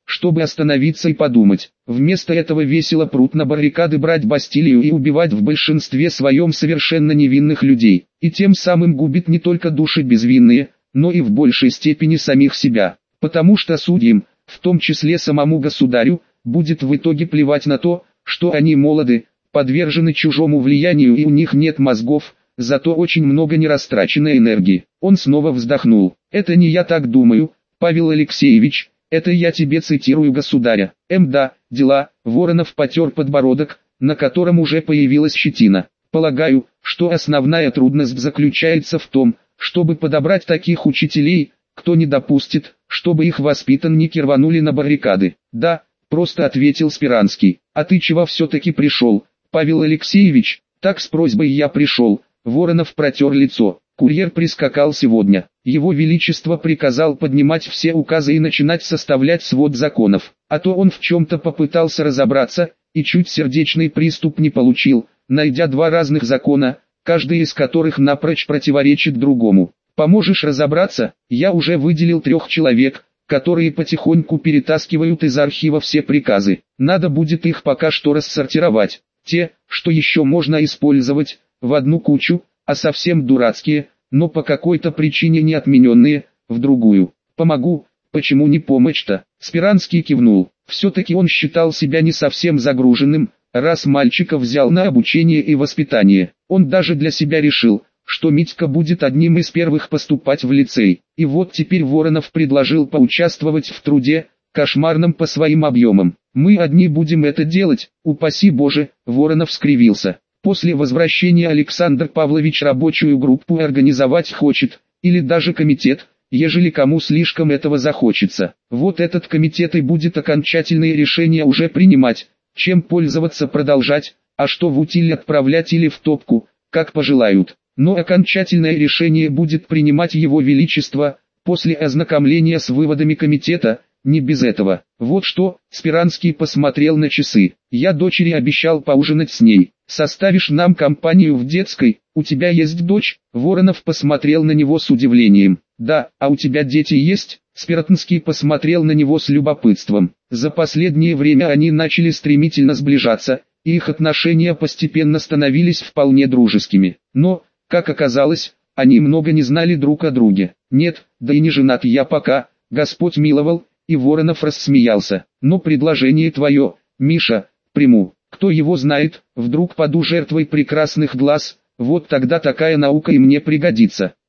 чтобы остановиться и подумать. Вместо этого весело прут на баррикады брать Бастилию и убивать в большинстве своем совершенно невинных людей, и тем самым губит не только души безвинные, но и в большей степени самих себя, потому что судьям, в том числе самому государю, будет в итоге плевать на то, что они молоды, подвержены чужому влиянию и у них нет мозгов, зато очень много нерастраченной энергии. Он снова вздохнул. «Это не я так думаю, Павел Алексеевич, это я тебе цитирую государя. М да, дела». Воронов потер подбородок, на котором уже появилась щетина. «Полагаю, что основная трудность заключается в том, чтобы подобрать таких учителей, кто не допустит, чтобы их воспитанники рванули на баррикады». «Да», просто ответил Спиранский. «А ты чего все-таки пришел, Павел Алексеевич?» «Так с просьбой я пришел». Воронов протер лицо. Курьер прискакал сегодня. Его Величество приказал поднимать все указы и начинать составлять свод законов. А то он в чем-то попытался разобраться, и чуть сердечный приступ не получил, найдя два разных закона, каждый из которых напрочь противоречит другому. Поможешь разобраться? Я уже выделил трех человек, которые потихоньку перетаскивают из архива все приказы. Надо будет их пока что рассортировать. Те, что еще можно использовать, в одну кучу, а совсем дурацкие, но по какой-то причине не отмененные, в другую. Помогу, почему не помочь-то? Спиранский кивнул. Все-таки он считал себя не совсем загруженным, раз мальчика взял на обучение и воспитание. Он даже для себя решил, что Митька будет одним из первых поступать в лицей. И вот теперь Воронов предложил поучаствовать в труде, кошмарном по своим объемам. «Мы одни будем это делать, упаси Боже», Воронов скривился. «После возвращения Александр Павлович рабочую группу организовать хочет, или даже комитет, ежели кому слишком этого захочется. Вот этот комитет и будет окончательные решения уже принимать, чем пользоваться продолжать, а что в утиль отправлять или в топку, как пожелают. Но окончательное решение будет принимать Его Величество, после ознакомления с выводами комитета, не без этого. Вот что», Спиранский посмотрел на часы. «Я дочери обещал поужинать с ней. Составишь нам компанию в детской? У тебя есть дочь?» Воронов посмотрел на него с удивлением. «Да, а у тебя дети есть?» Спиранский посмотрел на него с любопытством. За последнее время они начали стремительно сближаться, и их отношения постепенно становились вполне дружескими. Но, как оказалось, они много не знали друг о друге. «Нет, да и не женат я пока, Господь миловал», и Воронов рассмеялся. «Но предложение твое, Миша, приму. Кто его знает, вдруг паду жертвой прекрасных глаз, вот тогда такая наука и мне пригодится».